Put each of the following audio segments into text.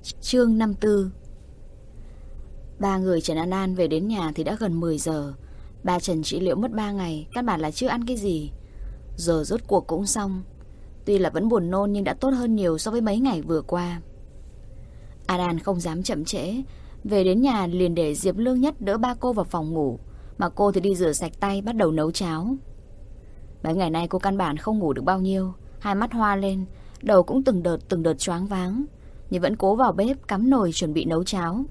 Chương 54. Ba người Trần An An về đến nhà thì đã gần 10 giờ. Ba Trần trị liệu mất 3 ngày, căn bản là chưa ăn cái gì. Giờ rốt cuộc cũng xong. Tuy là vẫn buồn nôn nhưng đã tốt hơn nhiều so với mấy ngày vừa qua. An An không dám chậm trễ, về đến nhà liền để Diệp Lương Nhất đỡ ba cô vào phòng ngủ, mà cô thì đi rửa sạch tay bắt đầu nấu cháo. Mấy ngày nay cô căn bản không ngủ được bao nhiêu, hai mắt hoa lên, đầu cũng từng đợt choáng váng, nhưng vẫn cố vào bếp cắm nồi chuẩn bị nấu cháo.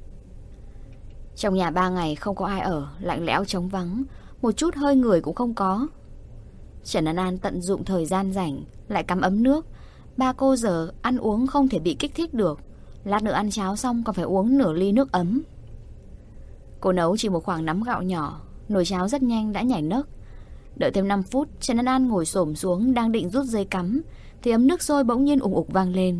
Trong nhà 3 ngày không có ai ở, lạnh lẽo trống vắng, một chút hơi người cũng không có. Trần An An tận dụng thời gian rảnh, lại cắm ấm nước. Ba cô giờ ăn uống không thể bị kích thích được, lát nữa ăn cháo xong còn phải uống nửa ly nước ấm. Cô nấu chỉ một khoảng nắm gạo nhỏ, nồi cháo rất nhanh đã nhảy nấc. Đợi thêm 5 phút, Trần An An ngồi xổm xuống đang định rút dây cắm thì ấm nước sôi bỗng nhiên ùng ục vang lên.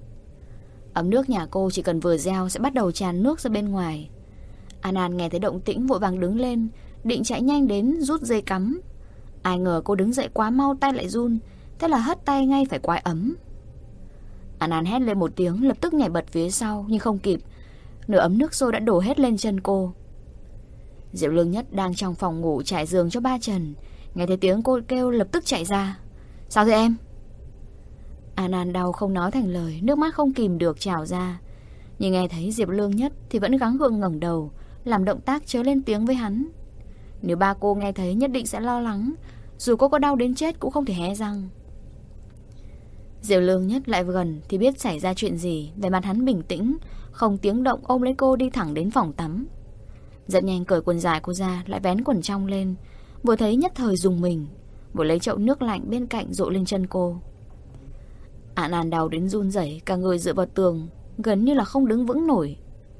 Ấm nước nhà cô chỉ cần vừa reo sẽ bắt đầu tràn nước ra bên ngoài. An An nghe thấy động tĩnh vội vàng đứng lên, định chạy nhanh đến rút dây cắm. Ai ngờ cô đứng dậy quá mau tay lại run, thế là hất tay ngay phải quai ấm. An An hét lên một tiếng, lập tức nhảy bật phía sau nhưng không kịp, nửa ấm nước sôi đã đổ hết lên chân cô. Diệp Lương Nhất đang trong phòng ngủ trải giường cho ba Trần, nghe thấy tiếng cô kêu lập tức chạy ra. Sao thế em? An An đau không nói thành lời, nước mắt không kìm được trào ra. Nhưng nghe thấy Diệp Lương Nhất thì vẫn gắng gượng ngẩng đầu, làm động tác chớ lên tiếng với hắn. Nếu ba cô nghe thấy nhất định sẽ lo lắng, dù cô có đau đến chết cũng không thể hé răng. Diệp Lương Nhất lại gần thì biết xảy ra chuyện gì, vẻ mặt hắn bình tĩnh, không tiếng động ôm lấy cô đi thẳng đến phòng tắm. Rất nhanh cởi quần dài cô ra, lại vén quần trong lên, vừa thấy nhất thời dùng mình, vừa lấy chậu nước lạnh bên cạnh dội lên chân cô. An An đau đến run rẩy, cả người dựa vào tường, gần như là không đứng vững nổi.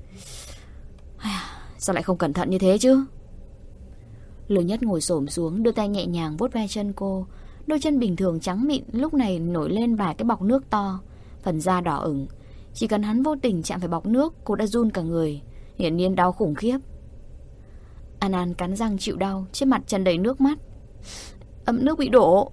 Sao lại không cẩn thận như thế chứ? Lương Nhất ngồi xổm xuống, đưa tay nhẹ nhàng vuốt ve chân cô. Đôi chân bình thường trắng mịn lúc này nổi lên vài cái bọc nước to, phần da đỏ ửng. Chỉ cần hắn vô tình chạm phải bọc nước, cô đã run cả người, hiển nhiên đau khủng khiếp. An An cắn răng chịu đau, trên mặt tràn đầy nước mắt. Ấm nước bị đổ.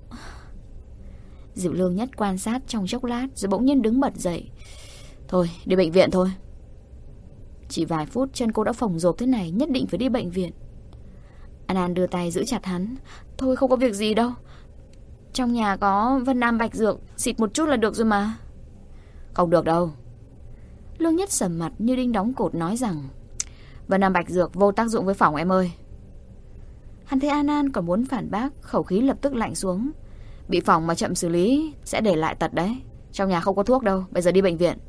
Diệp Lương Nhất quan sát trong chốc lát rồi bỗng nhiên đứng bật dậy. Thôi, đi bệnh viện thôi. Chỉ vài phút chân cô đã phồng rộp thế này, nhất định phải đi bệnh viện. An An đưa tay giữ chặt hắn. Thôi không có việc gì đâu, trong nhà có Vân Nam Bạch Dược, xịt một chút là được rồi mà. Không được đâu. Lương Nhất sầm mặt như đinh đóng cột nói rằng Vân Nam Bạch Dược vô tác dụng với phỏng em ơi. Hắn thấy An An còn muốn phản bác, khẩu khí lập tức lạnh xuống. Bị phỏng mà chậm xử lý sẽ để lại tật đấy. Trong nhà không có thuốc đâu, bây giờ đi bệnh viện.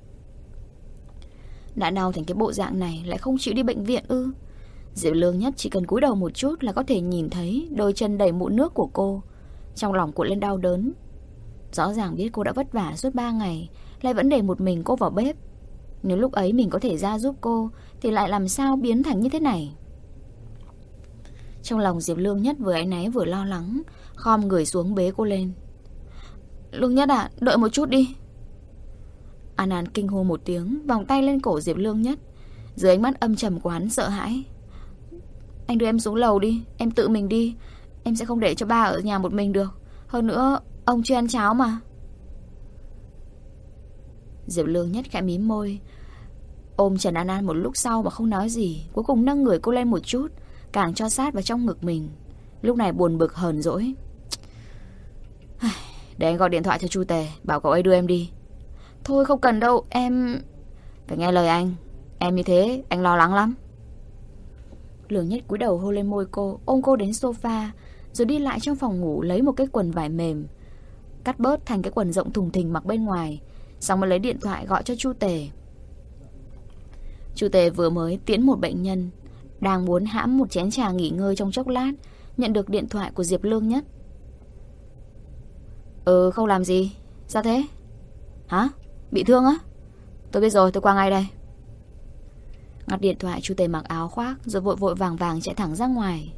Đã đau thành cái bộ dạng này lại không chịu đi bệnh viện ư? Diệp Lương Nhất chỉ cần cúi đầu một chút là có thể nhìn thấy đôi chân đầy mụn nước của cô. Trong lòng cuộn lên đau đớn. Rõ ràng biết cô đã vất vả suốt 3 ngày, lại vẫn để một mình cô vào bếp. Nếu lúc ấy mình có thể ra giúp cô thì lại làm sao biến thành như thế này? Trong lòng Diệp Lương Nhất vừa áy náy vừa lo lắng, khom người xuống bế cô lên. Lương Nhất à, đợi một chút đi. An An kinh hô một tiếng, vòng tay lên cổ Diệp Lương Nhất. Dưới ánh mắt âm trầm của hắn sợ hãi. Anh đưa em xuống lầu đi, em tự mình đi. Em sẽ không để cho ba ở nhà một mình được. Hơn nữa, ông chưa ăn cháo mà. Diệp Lương Nhất khẽ mím môi, ôm Trần An An một lúc sau mà không nói gì. Cuối cùng nâng người cô lên một chút, càng cho sát vào trong ngực mình. Lúc này buồn bực hờn dỗi. Để anh gọi điện thoại cho Chu Tề, bảo cậu ấy đưa em đi. Thôi không cần đâu, em... Phải nghe lời anh. Em như thế, anh lo lắng lắm. Lương Nhất cúi đầu hôn lên môi cô, ôm cô đến sofa, rồi đi lại trong phòng ngủ lấy một cái quần vải mềm, cắt bớt thành cái quần rộng thùng thình mặc bên ngoài. Xong mới lấy điện thoại gọi cho Chu Tề. Chu Tề vừa mới tiễn một bệnh nhân, đang muốn hãm một chén trà nghỉ ngơi trong chốc lát, nhận được điện thoại của Diệp Lương Nhất. Không làm gì. Sao thế? Hả? Bị thương á? Tôi biết rồi, tôi qua ngay đây. Ngắt điện thoại, Chu Tề mặc áo khoác rồi vội vội vàng vàng chạy thẳng ra ngoài.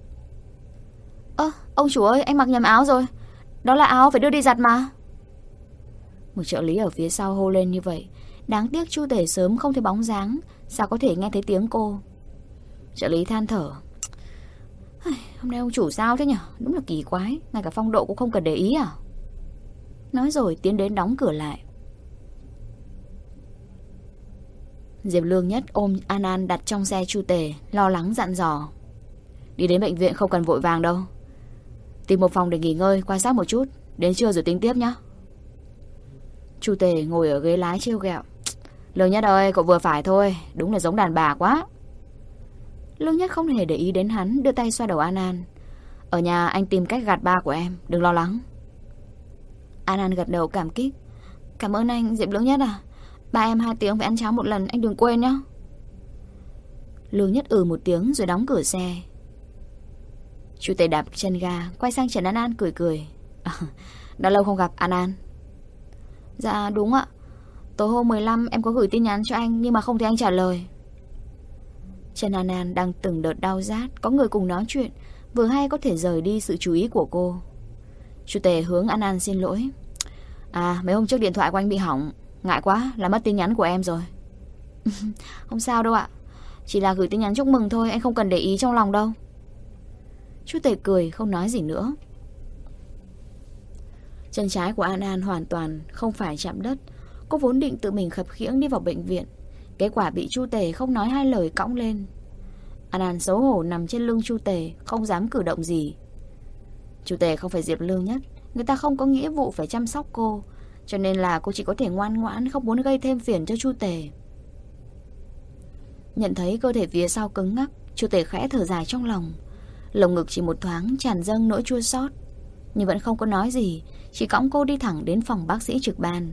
Ông chủ ơi, anh mặc nhầm áo rồi. Đó là áo phải đưa đi giặt mà. Một trợ lý ở phía sau hô lên như vậy. Đáng tiếc Chu Tề sớm không thấy bóng dáng, sao có thể nghe thấy tiếng cô. Trợ lý than thở. Hôm nay ông chủ sao thế nhỉ? Đúng là kỳ quái, ngay cả phong độ cũng không cần để ý à? Nói rồi tiến đến đóng cửa lại. Diệp Lương Nhất ôm An An đặt trong xe Chu Tề, lo lắng dặn dò. Đi đến bệnh viện không cần vội vàng đâu. Tìm một phòng để nghỉ ngơi, quan sát một chút. Đến trưa rồi tính tiếp nhé. Chu Tề ngồi ở ghế lái trêu ghẹo. Lương Nhất ơi, cậu vừa phải thôi. Đúng là giống đàn bà quá. Lương Nhất không hề để ý đến hắn, đưa tay xoa đầu An An. Ở nhà anh tìm cách gạt ba của em, đừng lo lắng. An An gật đầu cảm kích. Cảm ơn anh, Diệp Lương Nhất à. Ba em 2 tiếng phải ăn cháo một lần, anh đừng quên nhé. Lương Nhất một tiếng rồi đóng cửa xe. Chu Tề đạp chân ga, quay sang Trần An An cười cười. Đã lâu không gặp An An. Dạ đúng ạ. Tối hôm 15 em có gửi tin nhắn cho anh nhưng mà không thấy anh trả lời. Trần An An đang từng đợt đau rát, có người cùng nói chuyện, vừa hay có thể rời đi sự chú ý của cô. Chu Tề hướng An An xin lỗi. Mấy hôm trước điện thoại của anh bị hỏng, ngại quá là mất tin nhắn của em rồi. Không sao đâu ạ. Chỉ là gửi tin nhắn chúc mừng thôi, anh không cần để ý trong lòng đâu. Chu Tề cười không nói gì nữa. Chân trái của An An hoàn toàn không phải chạm đất. Cô vốn định tự mình khập khiễng đi vào bệnh viện, kết quả bị Chu Tề không nói hai lời cõng lên. An An xấu hổ nằm trên lưng Chu Tề, không dám cử động gì. Chu Tề không phải Diệp Lương Nhất, người ta không có nghĩa vụ phải chăm sóc cô, cho nên là cô chỉ có thể ngoan ngoãn, không muốn gây thêm phiền cho Chu Tề. Nhận thấy cơ thể phía sau cứng ngắc, Chu Tề khẽ thở dài trong lòng. Lồng ngực chỉ một thoáng tràn dâng nỗi chua xót, nhưng vẫn không có nói gì, chỉ cõng cô đi thẳng đến phòng bác sĩ trực ban.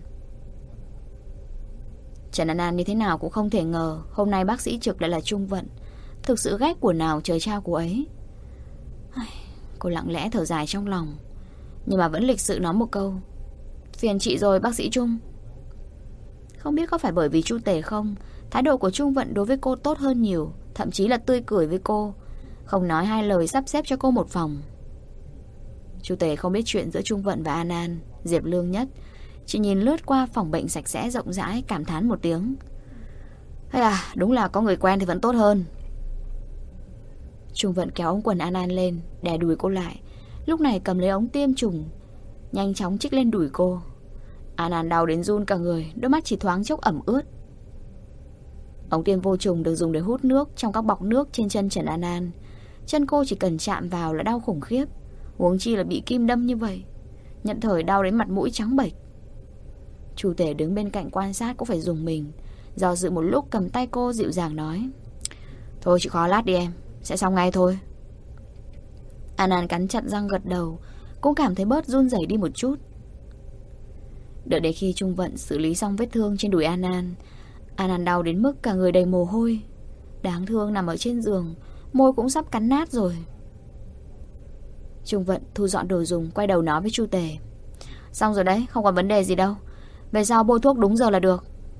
Trần An An như thế nào cũng không thể ngờ hôm nay bác sĩ trực lại là Trung Vận. Thực sự ghét của nào trời trao cô ấy. Cô lặng lẽ thở dài trong lòng, nhưng mà vẫn lịch sự nói một câu. Phiền chị rồi bác sĩ Trung. Không biết có phải bởi vì Chu Tề không, thái độ của Trung Vận đối với cô tốt hơn nhiều, thậm chí là tươi cười với cô, không nói hai lời sắp xếp cho cô một phòng. Chu Tề không biết chuyện giữa Trung Vận và An An, Diệp Lương Nhất, chỉ nhìn lướt qua phòng bệnh sạch sẽ rộng rãi, cảm thán một tiếng. Đúng là có người quen thì vẫn tốt hơn. Trung Vận kéo ống quần An An lên, đè đùi cô lại, lúc này cầm lấy ống tiêm trùng, nhanh chóng chích lên đùi cô. An An đau đến run cả người, đôi mắt chỉ thoáng chốc ẩm ướt. Ống tiêm vô trùng được dùng để hút nước trong các bọc nước trên chân Trần An An. Chân cô chỉ cần chạm vào là đau khủng khiếp, huống chi là bị kim đâm như vậy. Nhận thời đau đến mặt mũi trắng bệch. Chu Tề đứng bên cạnh quan sát cũng phải dùng mình, do dự một lúc cầm tay cô dịu dàng nói. Thôi chịu khó lát đi em, sẽ xong ngay thôi. An An cắn chặt răng gật đầu, cũng cảm thấy bớt run rẩy đi một chút. Đợi đến khi Trung Vận xử lý xong vết thương trên đùi An An, An An đau đến mức cả người đầy mồ hôi, đáng thương nằm ở trên giường, môi cũng sắp cắn nát rồi. Trung Vận thu dọn đồ dùng, quay đầu nói với Chu Tề. Xong rồi đấy, không còn vấn đề gì đâu. Về sau bôi thuốc đúng giờ là được.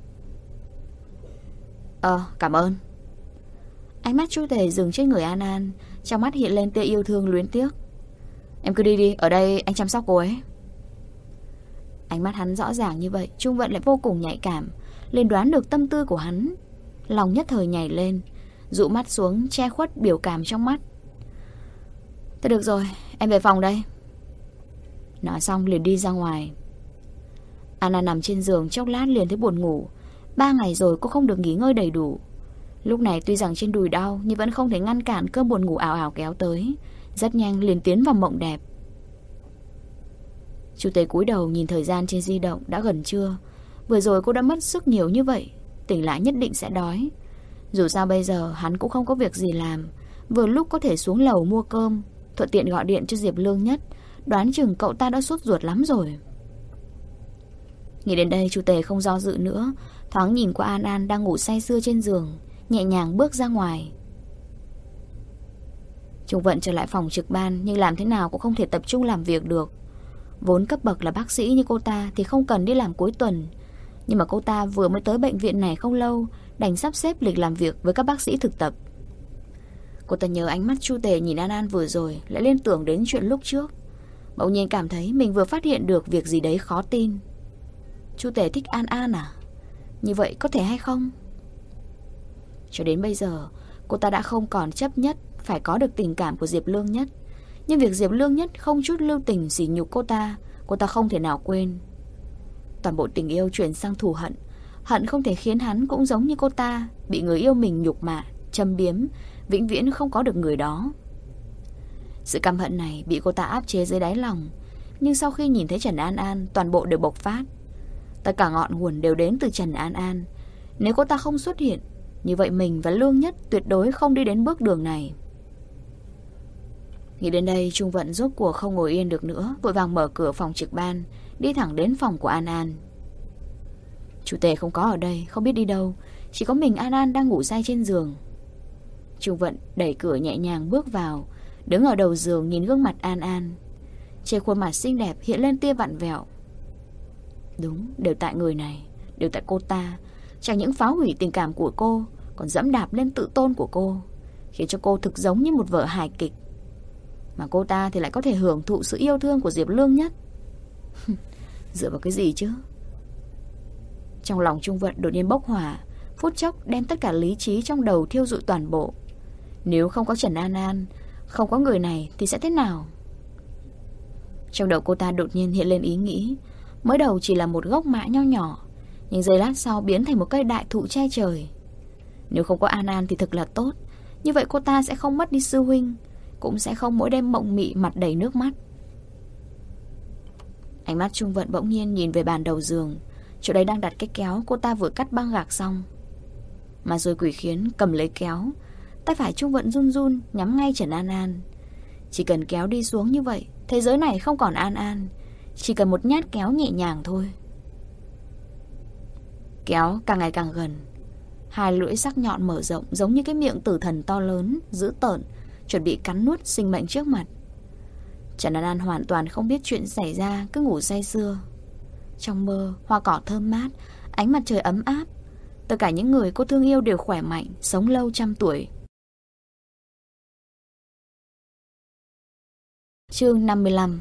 Cảm ơn. Ánh mắt Chu Tề dừng trên người An An, trong mắt hiện lên tia yêu thương luyến tiếc. Em cứ đi đi, ở đây anh chăm sóc cô ấy. Ánh mắt hắn rõ ràng như vậy, Trung Vận lại vô cùng nhạy cảm, liền đoán được tâm tư của hắn. Lòng nhất thời nhảy lên, dụ mắt xuống che khuất biểu cảm trong mắt. Thế được rồi, em về phòng đây. Nói xong liền đi ra ngoài. Anna nằm trên giường chốc lát liền thấy buồn ngủ. 3 ngày rồi cô không được nghỉ ngơi đầy đủ. Lúc này tuy rằng trên đùi đau, nhưng vẫn không thể ngăn cản cơn buồn ngủ ảo ảo kéo tới. Rất nhanh liền tiến vào mộng đẹp. Chu Tề cúi đầu nhìn thời gian trên di động, đã gần trưa. Vừa rồi cô đã mất sức nhiều như vậy, tỉnh lại nhất định sẽ đói. Dù sao bây giờ hắn cũng không có việc gì làm, vừa lúc có thể xuống lầu mua cơm, thuận tiện gọi điện cho Diệp Lương Nhất. Đoán chừng cậu ta đã sốt ruột lắm rồi. Nghĩ đến đây, Chu Tề không do dự nữa, thoáng nhìn qua An An đang ngủ say sưa trên giường, nhẹ nhàng bước ra ngoài. Trung Vận trở lại phòng trực ban, nhưng làm thế nào cũng không thể tập trung làm việc được. Vốn cấp bậc là bác sĩ như cô ta thì không cần đi làm cuối tuần, nhưng mà cô ta vừa mới tới bệnh viện này không lâu, đành sắp xếp lịch làm việc với các bác sĩ thực tập. Cô ta nhớ ánh mắt Chu Tề nhìn An An vừa rồi, lại liên tưởng đến chuyện lúc trước. Bỗng nhiên cảm thấy mình vừa phát hiện được việc gì đấy khó tin. Chu Tề thích An An à? Như vậy có thể hay không? Cho đến bây giờ, cô ta đã không còn chấp nhất phải có được tình cảm của Diệp Lương Nhất. Nhưng việc Diệp Lương Nhất không chút lưu tình sỉ nhục cô ta không thể nào quên. Toàn bộ tình yêu chuyển sang thù hận, hận không thể khiến hắn cũng giống như cô ta, bị người yêu mình nhục mạ, châm biếm, vĩnh viễn không có được người đó. Sự căm hận này bị cô ta áp chế dưới đáy lòng, nhưng sau khi nhìn thấy Trần An An, toàn bộ đều bộc phát. Tất cả ngọn nguồn đều đến từ Trần An An. Nếu cô ta không xuất hiện, như vậy mình và Lương Nhất tuyệt đối không đi đến bước đường này. Nghĩ đến đây, Trung Vận rốt cuộc không ngồi yên được nữa, vội vàng mở cửa phòng trực ban, đi thẳng đến phòng của An An. Chủ tể không có ở đây, không biết đi đâu, chỉ có mình An An đang ngủ say trên giường. Trung Vận đẩy cửa nhẹ nhàng bước vào, đứng ở đầu giường nhìn gương mặt An An. Trên khuôn mặt xinh đẹp hiện lên tia vặn vẹo. Đúng, đều tại người này, đều tại cô ta. Chẳng những phá hủy tình cảm của cô, còn dẫm đạp lên tự tôn của cô, khiến cho cô thực giống như một vở hài kịch. Mà cô ta thì lại có thể hưởng thụ sự yêu thương của Diệp Lương Nhất. Dựa vào cái gì chứ? Trong lòng Trung Vận đột nhiên bốc hỏa, phút chốc đem tất cả lý trí trong đầu thiêu rụi toàn bộ. Nếu không có Trần An An, không có người này thì sẽ thế nào? Trong đầu cô ta đột nhiên hiện lên ý nghĩ. Mới đầu chỉ là một gốc mạ nho nhỏ, nhưng giây lát sau biến thành một cây đại thụ che trời. Nếu không có An An thì thực là tốt. Như vậy cô ta sẽ không mất đi sư huynh, cũng sẽ không mỗi đêm mộng mị mặt đầy nước mắt. Ánh mắt Trung Vận bỗng nhiên nhìn về bàn đầu giường. Chỗ đấy đang đặt cái kéo cô ta vừa cắt băng gạc xong. Mà rồi quỷ khiến cầm lấy kéo, tay phải Trung Vận run run nhắm ngay Trần An An. Chỉ cần kéo đi xuống như vậy, thế giới này không còn An An. Chỉ cần một nhát kéo nhẹ nhàng thôi. Kéo càng ngày càng gần, hai lưỡi sắc nhọn mở rộng giống như cái miệng tử thần to lớn, dữ tợn, chuẩn bị cắn nuốt sinh mệnh trước mặt. Trần An An hoàn toàn không biết chuyện xảy ra, cứ ngủ say sưa. Trong mơ, hoa cỏ thơm mát, ánh mặt trời ấm áp. Tất cả những người cô thương yêu đều khỏe mạnh, sống lâu trăm tuổi. Chương 55.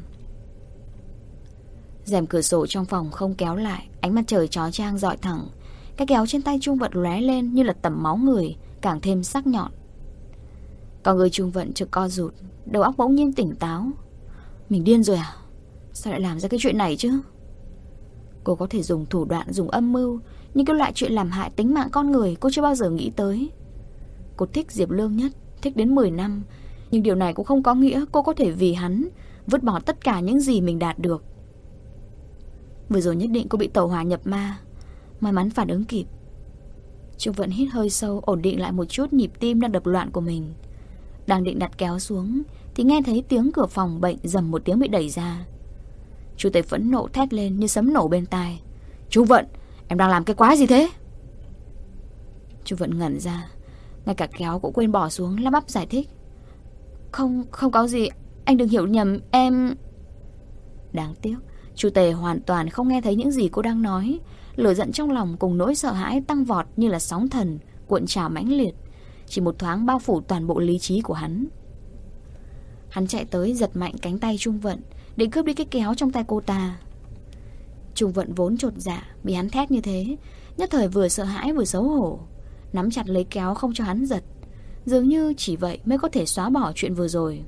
Rèm cửa sổ trong phòng không kéo lại, ánh mặt trời chói chang rọi thẳng. Cái kéo trên tay Trung Vận lóe lên như là tẩm máu người, càng thêm sắc nhọn. Còn người Trung Vận chợt co rụt, đầu óc bỗng nhiên tỉnh táo. Mình điên rồi à? Sao lại làm ra cái chuyện này chứ? Cô có thể dùng thủ đoạn, dùng âm mưu, nhưng cái loại chuyện làm hại tính mạng con người cô chưa bao giờ nghĩ tới. Cô thích Diệp Lương Nhất, thích đến 10 năm, nhưng điều này cũng không có nghĩa cô có thể vì hắn vứt bỏ tất cả những gì mình đạt được. Vừa rồi nhất định cô bị tẩu hỏa nhập ma, may mắn phản ứng kịp. Trung Vận hít hơi sâu, ổn định lại một chút nhịp tim đang đập loạn của mình. Đang định đặt kéo xuống thì nghe thấy tiếng cửa phòng bệnh rầm một tiếng bị đẩy ra. Chu Tề phẫn nộ thét lên như sấm nổ bên tai. Trung Vận, em đang làm cái quái gì thế? Trung Vận ngẩn ra, ngay cả kéo cũng quên bỏ xuống, lắp bắp giải thích. Không có gì, anh đừng hiểu nhầm, em... Đáng tiếc, Chu Tề hoàn toàn không nghe thấy những gì cô đang nói. Lửa giận trong lòng cùng nỗi sợ hãi tăng vọt như là sóng thần cuộn trào mãnh liệt, chỉ một thoáng bao phủ toàn bộ lý trí của hắn. Hắn chạy tới giật mạnh cánh tay Trung Vận, định cướp đi cái kéo trong tay cô ta. Trung Vận vốn chột dạ, bị hắn thét như thế, nhất thời vừa sợ hãi vừa xấu hổ, nắm chặt lấy kéo không cho hắn giật. Dường như chỉ vậy mới có thể xóa bỏ chuyện vừa rồi.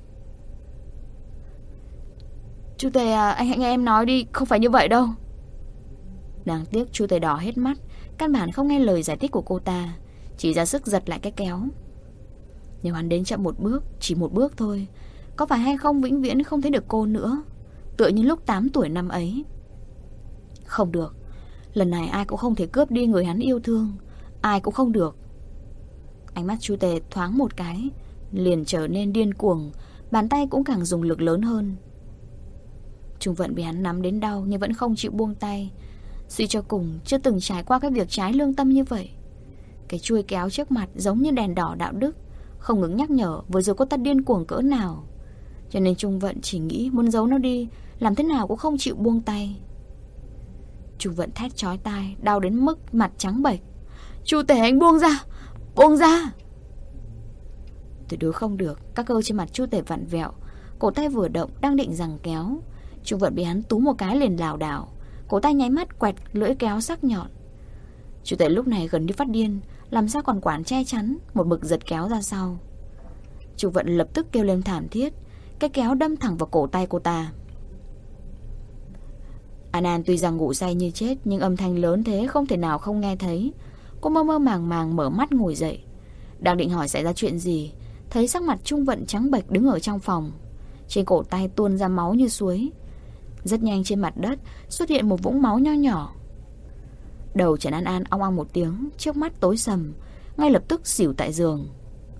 Chu Tề à, anh hãy nghe em nói đi, không phải như vậy đâu. Đáng tiếc Chu Tề đỏ hết mắt, căn bản không nghe lời giải thích của cô ta, chỉ ra sức giật lại cái kéo. Nếu hắn đến chậm một bước, chỉ một bước thôi, có phải hay không vĩnh viễn không thấy được cô nữa, tựa như lúc 8 tuổi năm ấy. Không được, lần này ai cũng không thể cướp đi người hắn yêu thương, ai cũng không được. Ánh mắt Chu Tề thoáng một cái, liền trở nên điên cuồng, bàn tay cũng càng dùng lực lớn hơn. Trung Vận bị hắn nắm đến đau nhưng vẫn không chịu buông tay. Suy cho cùng chưa từng trải qua cái việc trái lương tâm như vậy. Cái chuôi kéo trước mặt giống như đèn đỏ đạo đức, không ngừng nhắc nhở vừa rồi cô ta điên cuồng cỡ nào. Cho nên Trung Vận chỉ nghĩ muốn giấu nó đi, làm thế nào cũng không chịu buông tay. Trung Vận thét chói tai, đau đến mức mặt trắng bệch. Chu Tề, anh buông ra, buông ra. Tuyệt đối không được. Các cơ trên mặt Chu Tề vặn vẹo, cổ tay vừa động đang định giằng kéo, Trung Vận bị hắn túm một cái liền lảo đảo, cổ tay nháy mắt quẹt lưỡi kéo sắc nhọn. Chu Tề lúc này gần như phát điên, làm sao còn quản che chắn, một mực giật kéo ra sau. Trung Vận lập tức kêu lên thảm thiết, cái kéo đâm thẳng vào cổ tay cô ta. An An tuy rằng ngủ say như chết, nhưng âm thanh lớn thế không thể nào không nghe thấy. Cô mơ mơ màng màng mở mắt ngồi dậy. Đang định hỏi xảy ra chuyện gì, thấy sắc mặt Trung Vận trắng bệch đứng ở trong phòng. Trên cổ tay tuôn ra máu như suối. Rất nhanh trên mặt đất xuất hiện một vũng máu nho nhỏ. Đầu Trần An An ong ong một tiếng, trước mắt tối sầm, ngay lập tức xỉu tại giường.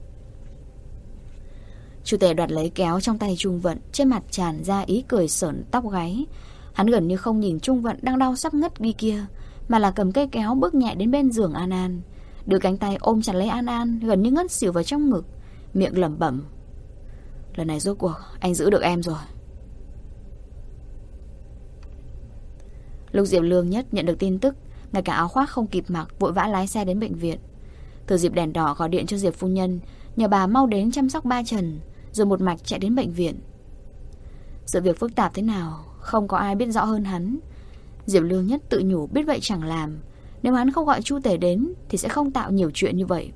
Chu Tề đoạt lấy kéo trong tay Trung Vận, trên mặt tràn ra ý cười sởn tóc gáy. Hắn gần như không nhìn Trung Vận đang đau sắp ngất đi kia, mà là cầm cây kéo bước nhẹ đến bên giường An An, đưa cánh tay ôm chặt lấy An An, gần như ngất xỉu vào trong ngực, miệng lẩm bẩm: lần này rốt cuộc anh giữ được em rồi. Lúc Diệp Lương Nhất nhận được tin tức, ngay cả áo khoác không kịp mặc, vội vã lái xe đến bệnh viện. Thừa dịp đèn đỏ gọi điện cho Diệp phu nhân, nhờ bà mau đến chăm sóc ba Trần, rồi một mạch chạy đến bệnh viện. Sự việc phức tạp thế nào không có ai biết rõ hơn hắn. Diệp Lương Nhất tự nhủ biết vậy chẳng làm. Nếu hắn không gọi Chu Tề đến thì sẽ không tạo nhiều chuyện như vậy.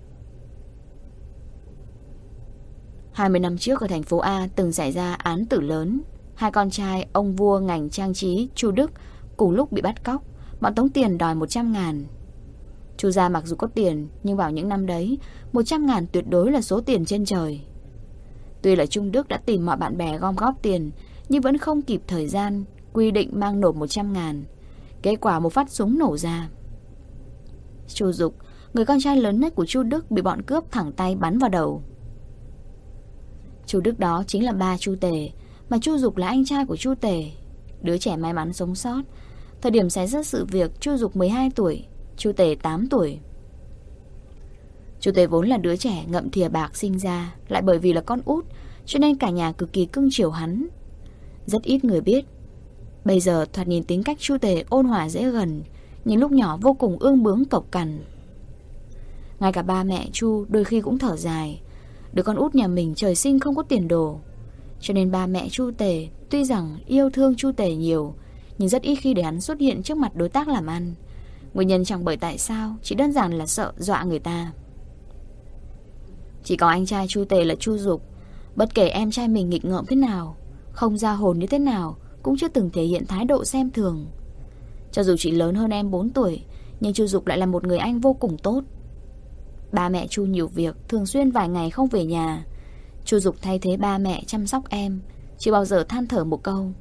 20 năm trước ở thành phố A từng xảy ra án tử lớn. Hai con trai ông vua ngành trang trí Chu Đức cùng lúc bị bắt cóc. Bọn tống tiền đòi 100.000. Chu gia mặc dù có tiền, nhưng vào những năm đấy 100.000 tuyệt đối là số tiền trên trời. Tuy là Trung Đức đã tìm mọi bạn bè gom góp tiền, nhưng vẫn không kịp thời gian quy định mang nộp 100.000. Kết quả một phát súng nổ ra. Chu Dục, người con trai lớn nhất của Chu Đức, bị bọn cướp thẳng tay bắn vào đầu. Chu Đức đó chính là ba Chu Tề, mà Chu Dục là anh trai của Chu Tề, đứa trẻ may mắn sống sót. Thời điểm xảy ra sự việc, Chu Dục 12 tuổi, Chu Tề 8 tuổi. Chu Tề vốn là đứa trẻ ngậm thìa bạc sinh ra, lại bởi vì là con út, cho nên cả nhà cực kỳ cưng chiều hắn. Rất ít người biết, bây giờ thoạt nhìn tính cách Chu Tề ôn hòa dễ gần, nhưng lúc nhỏ vô cùng ương bướng cộc cằn. Ngay cả ba mẹ Chu đôi khi cũng thở dài. Đứa con út nhà mình trời sinh không có tiền đồ, cho nên ba mẹ Chu Tề tuy rằng yêu thương Chu Tề nhiều, nhưng rất ít khi để hắn xuất hiện trước mặt đối tác làm ăn. Nguyên nhân chẳng bởi tại sao, chỉ đơn giản là sợ dọa người ta. Chỉ có anh trai Chu Tề là Chu Dục, bất kể em trai mình nghịch ngợm thế nào, không ra hồn như thế nào, cũng chưa từng thể hiện thái độ xem thường. Cho dù chỉ lớn hơn em 4 tuổi, nhưng Chu Dục lại là một người anh vô cùng tốt. Ba mẹ Chu nhiều việc, thường xuyên vài ngày không về nhà. Chu Dục thay thế ba mẹ chăm sóc em, chưa bao giờ than thở một câu.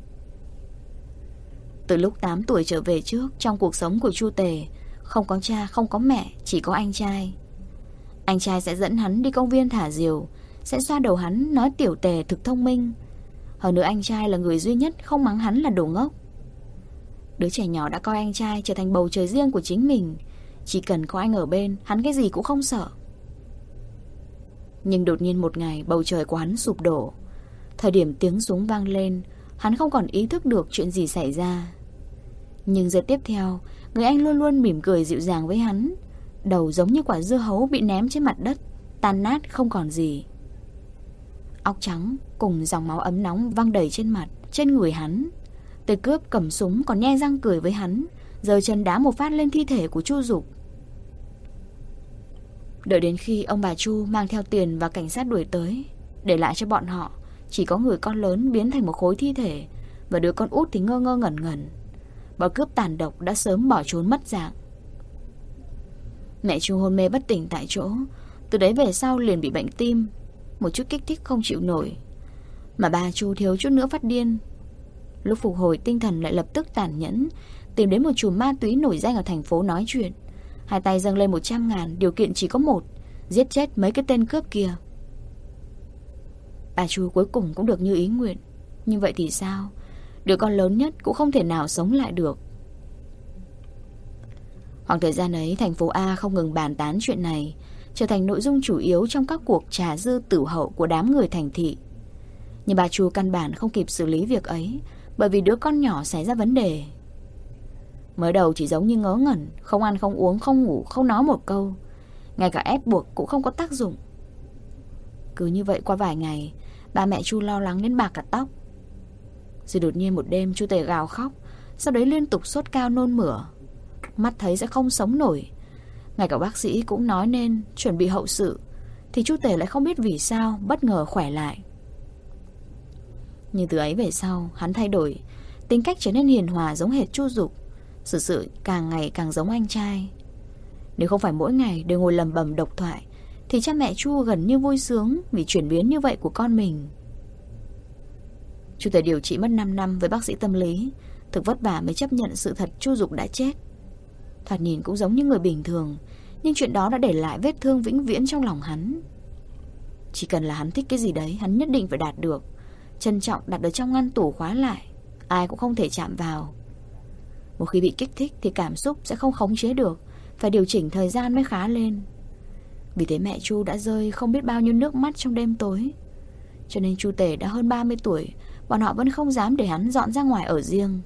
Từ lúc 8 tuổi trở về trước, trong cuộc sống của Chu Tề không có cha, không có mẹ, chỉ có anh trai. Anh trai sẽ dẫn hắn đi công viên thả diều, sẽ xoa đầu hắn nói tiểu Tề thực thông minh. Hơn nữa anh trai là người duy nhất không mắng hắn là đồ ngốc. Đứa trẻ nhỏ đã coi anh trai trở thành bầu trời riêng của chính mình. Chỉ cần có anh ở bên, hắn cái gì cũng không sợ. Nhưng đột nhiên một ngày, bầu trời của hắn sụp đổ. Thời điểm tiếng súng vang lên, hắn không còn ý thức được chuyện gì xảy ra. Nhưng giờ tiếp theo, người anh luôn luôn mỉm cười dịu dàng với hắn. Đầu giống như quả dưa hấu bị ném trên mặt đất, tan nát không còn gì. Óc trắng cùng dòng máu ấm nóng văng đầy trên mặt, trên người hắn. Tên cướp cầm súng còn nhe răng cười với hắn, giơ chân đá một phát lên thi thể của Chu Dục. Đợi đến khi ông bà Chu mang theo tiền và cảnh sát đuổi tới, để lại cho bọn họ chỉ có người con lớn biến thành một khối thi thể, và đứa con út thì ngơ ngơ ngẩn ngẩn. Bọn cướp tàn độc đã sớm bỏ trốn mất dạng. Mẹ Chu hôn mê bất tỉnh tại chỗ. Từ đấy về sau liền bị bệnh tim, một chút kích thích không chịu nổi. Mà bà Chu thiếu chút nữa phát điên. Lúc phục hồi tinh thần lại lập tức tàn nhẫn, tìm đến một chùm ma túy nổi danh ở thành phố nói chuyện. Hai tay dâng lên 100.000, điều kiện chỉ có một: giết chết mấy cái tên cướp kia. Bà Chu cuối cùng cũng được như ý nguyện. Nhưng vậy thì sao? Đứa con lớn nhất cũng không thể nào sống lại được. Khoảng thời gian ấy, thành phố A không ngừng bàn tán chuyện này, trở thành nội dung chủ yếu trong các cuộc trà dư tửu hậu của đám người thành thị. Nhưng bà Chu căn bản không kịp xử lý việc ấy, bởi vì đứa con nhỏ xảy ra vấn đề. Mới đầu chỉ giống như ngớ ngẩn, không ăn không uống không ngủ, không nói một câu. Ngay cả ép buộc cũng không có tác dụng. Cứ như vậy qua vài ngày, ba mẹ Chu lo lắng đến bạc cả tóc. Rồi đột nhiên một đêm Chu Tề gào khóc, sau đấy liên tục sốt cao nôn mửa, mắt thấy sẽ không sống nổi. Ngay cả bác sĩ cũng nói nên chuẩn bị hậu sự, thì Chu Tề lại không biết vì sao bất ngờ khỏe lại. Nhưng từ ấy về sau hắn thay đổi, tính cách trở nên hiền hòa giống hệt Chu Dục, xử sự càng ngày càng giống anh trai. Nếu không phải mỗi ngày đều ngồi lẩm bẩm độc thoại thì cha mẹ Chu gần như vui sướng vì chuyển biến như vậy của con mình. Chu Tề điều trị mất 5 năm với bác sĩ tâm lý, thực vất vả mới chấp nhận sự thật Chu Dục đã chết. Thoạt nhìn cũng giống như người bình thường, nhưng chuyện đó đã để lại vết thương vĩnh viễn trong lòng hắn. Chỉ cần là hắn thích cái gì đấy, hắn nhất định phải đạt được, trân trọng đặt ở trong ngăn tủ khóa lại, ai cũng không thể chạm vào. Một khi bị kích thích thì cảm xúc sẽ không khống chế được, phải điều chỉnh thời gian mới khá lên. Vì thế mẹ Chu đã rơi không biết bao nhiêu nước mắt trong đêm tối. Cho nên Chu Tề đã hơn 30 tuổi, bọn họ vẫn không dám để hắn dọn ra ngoài ở riêng.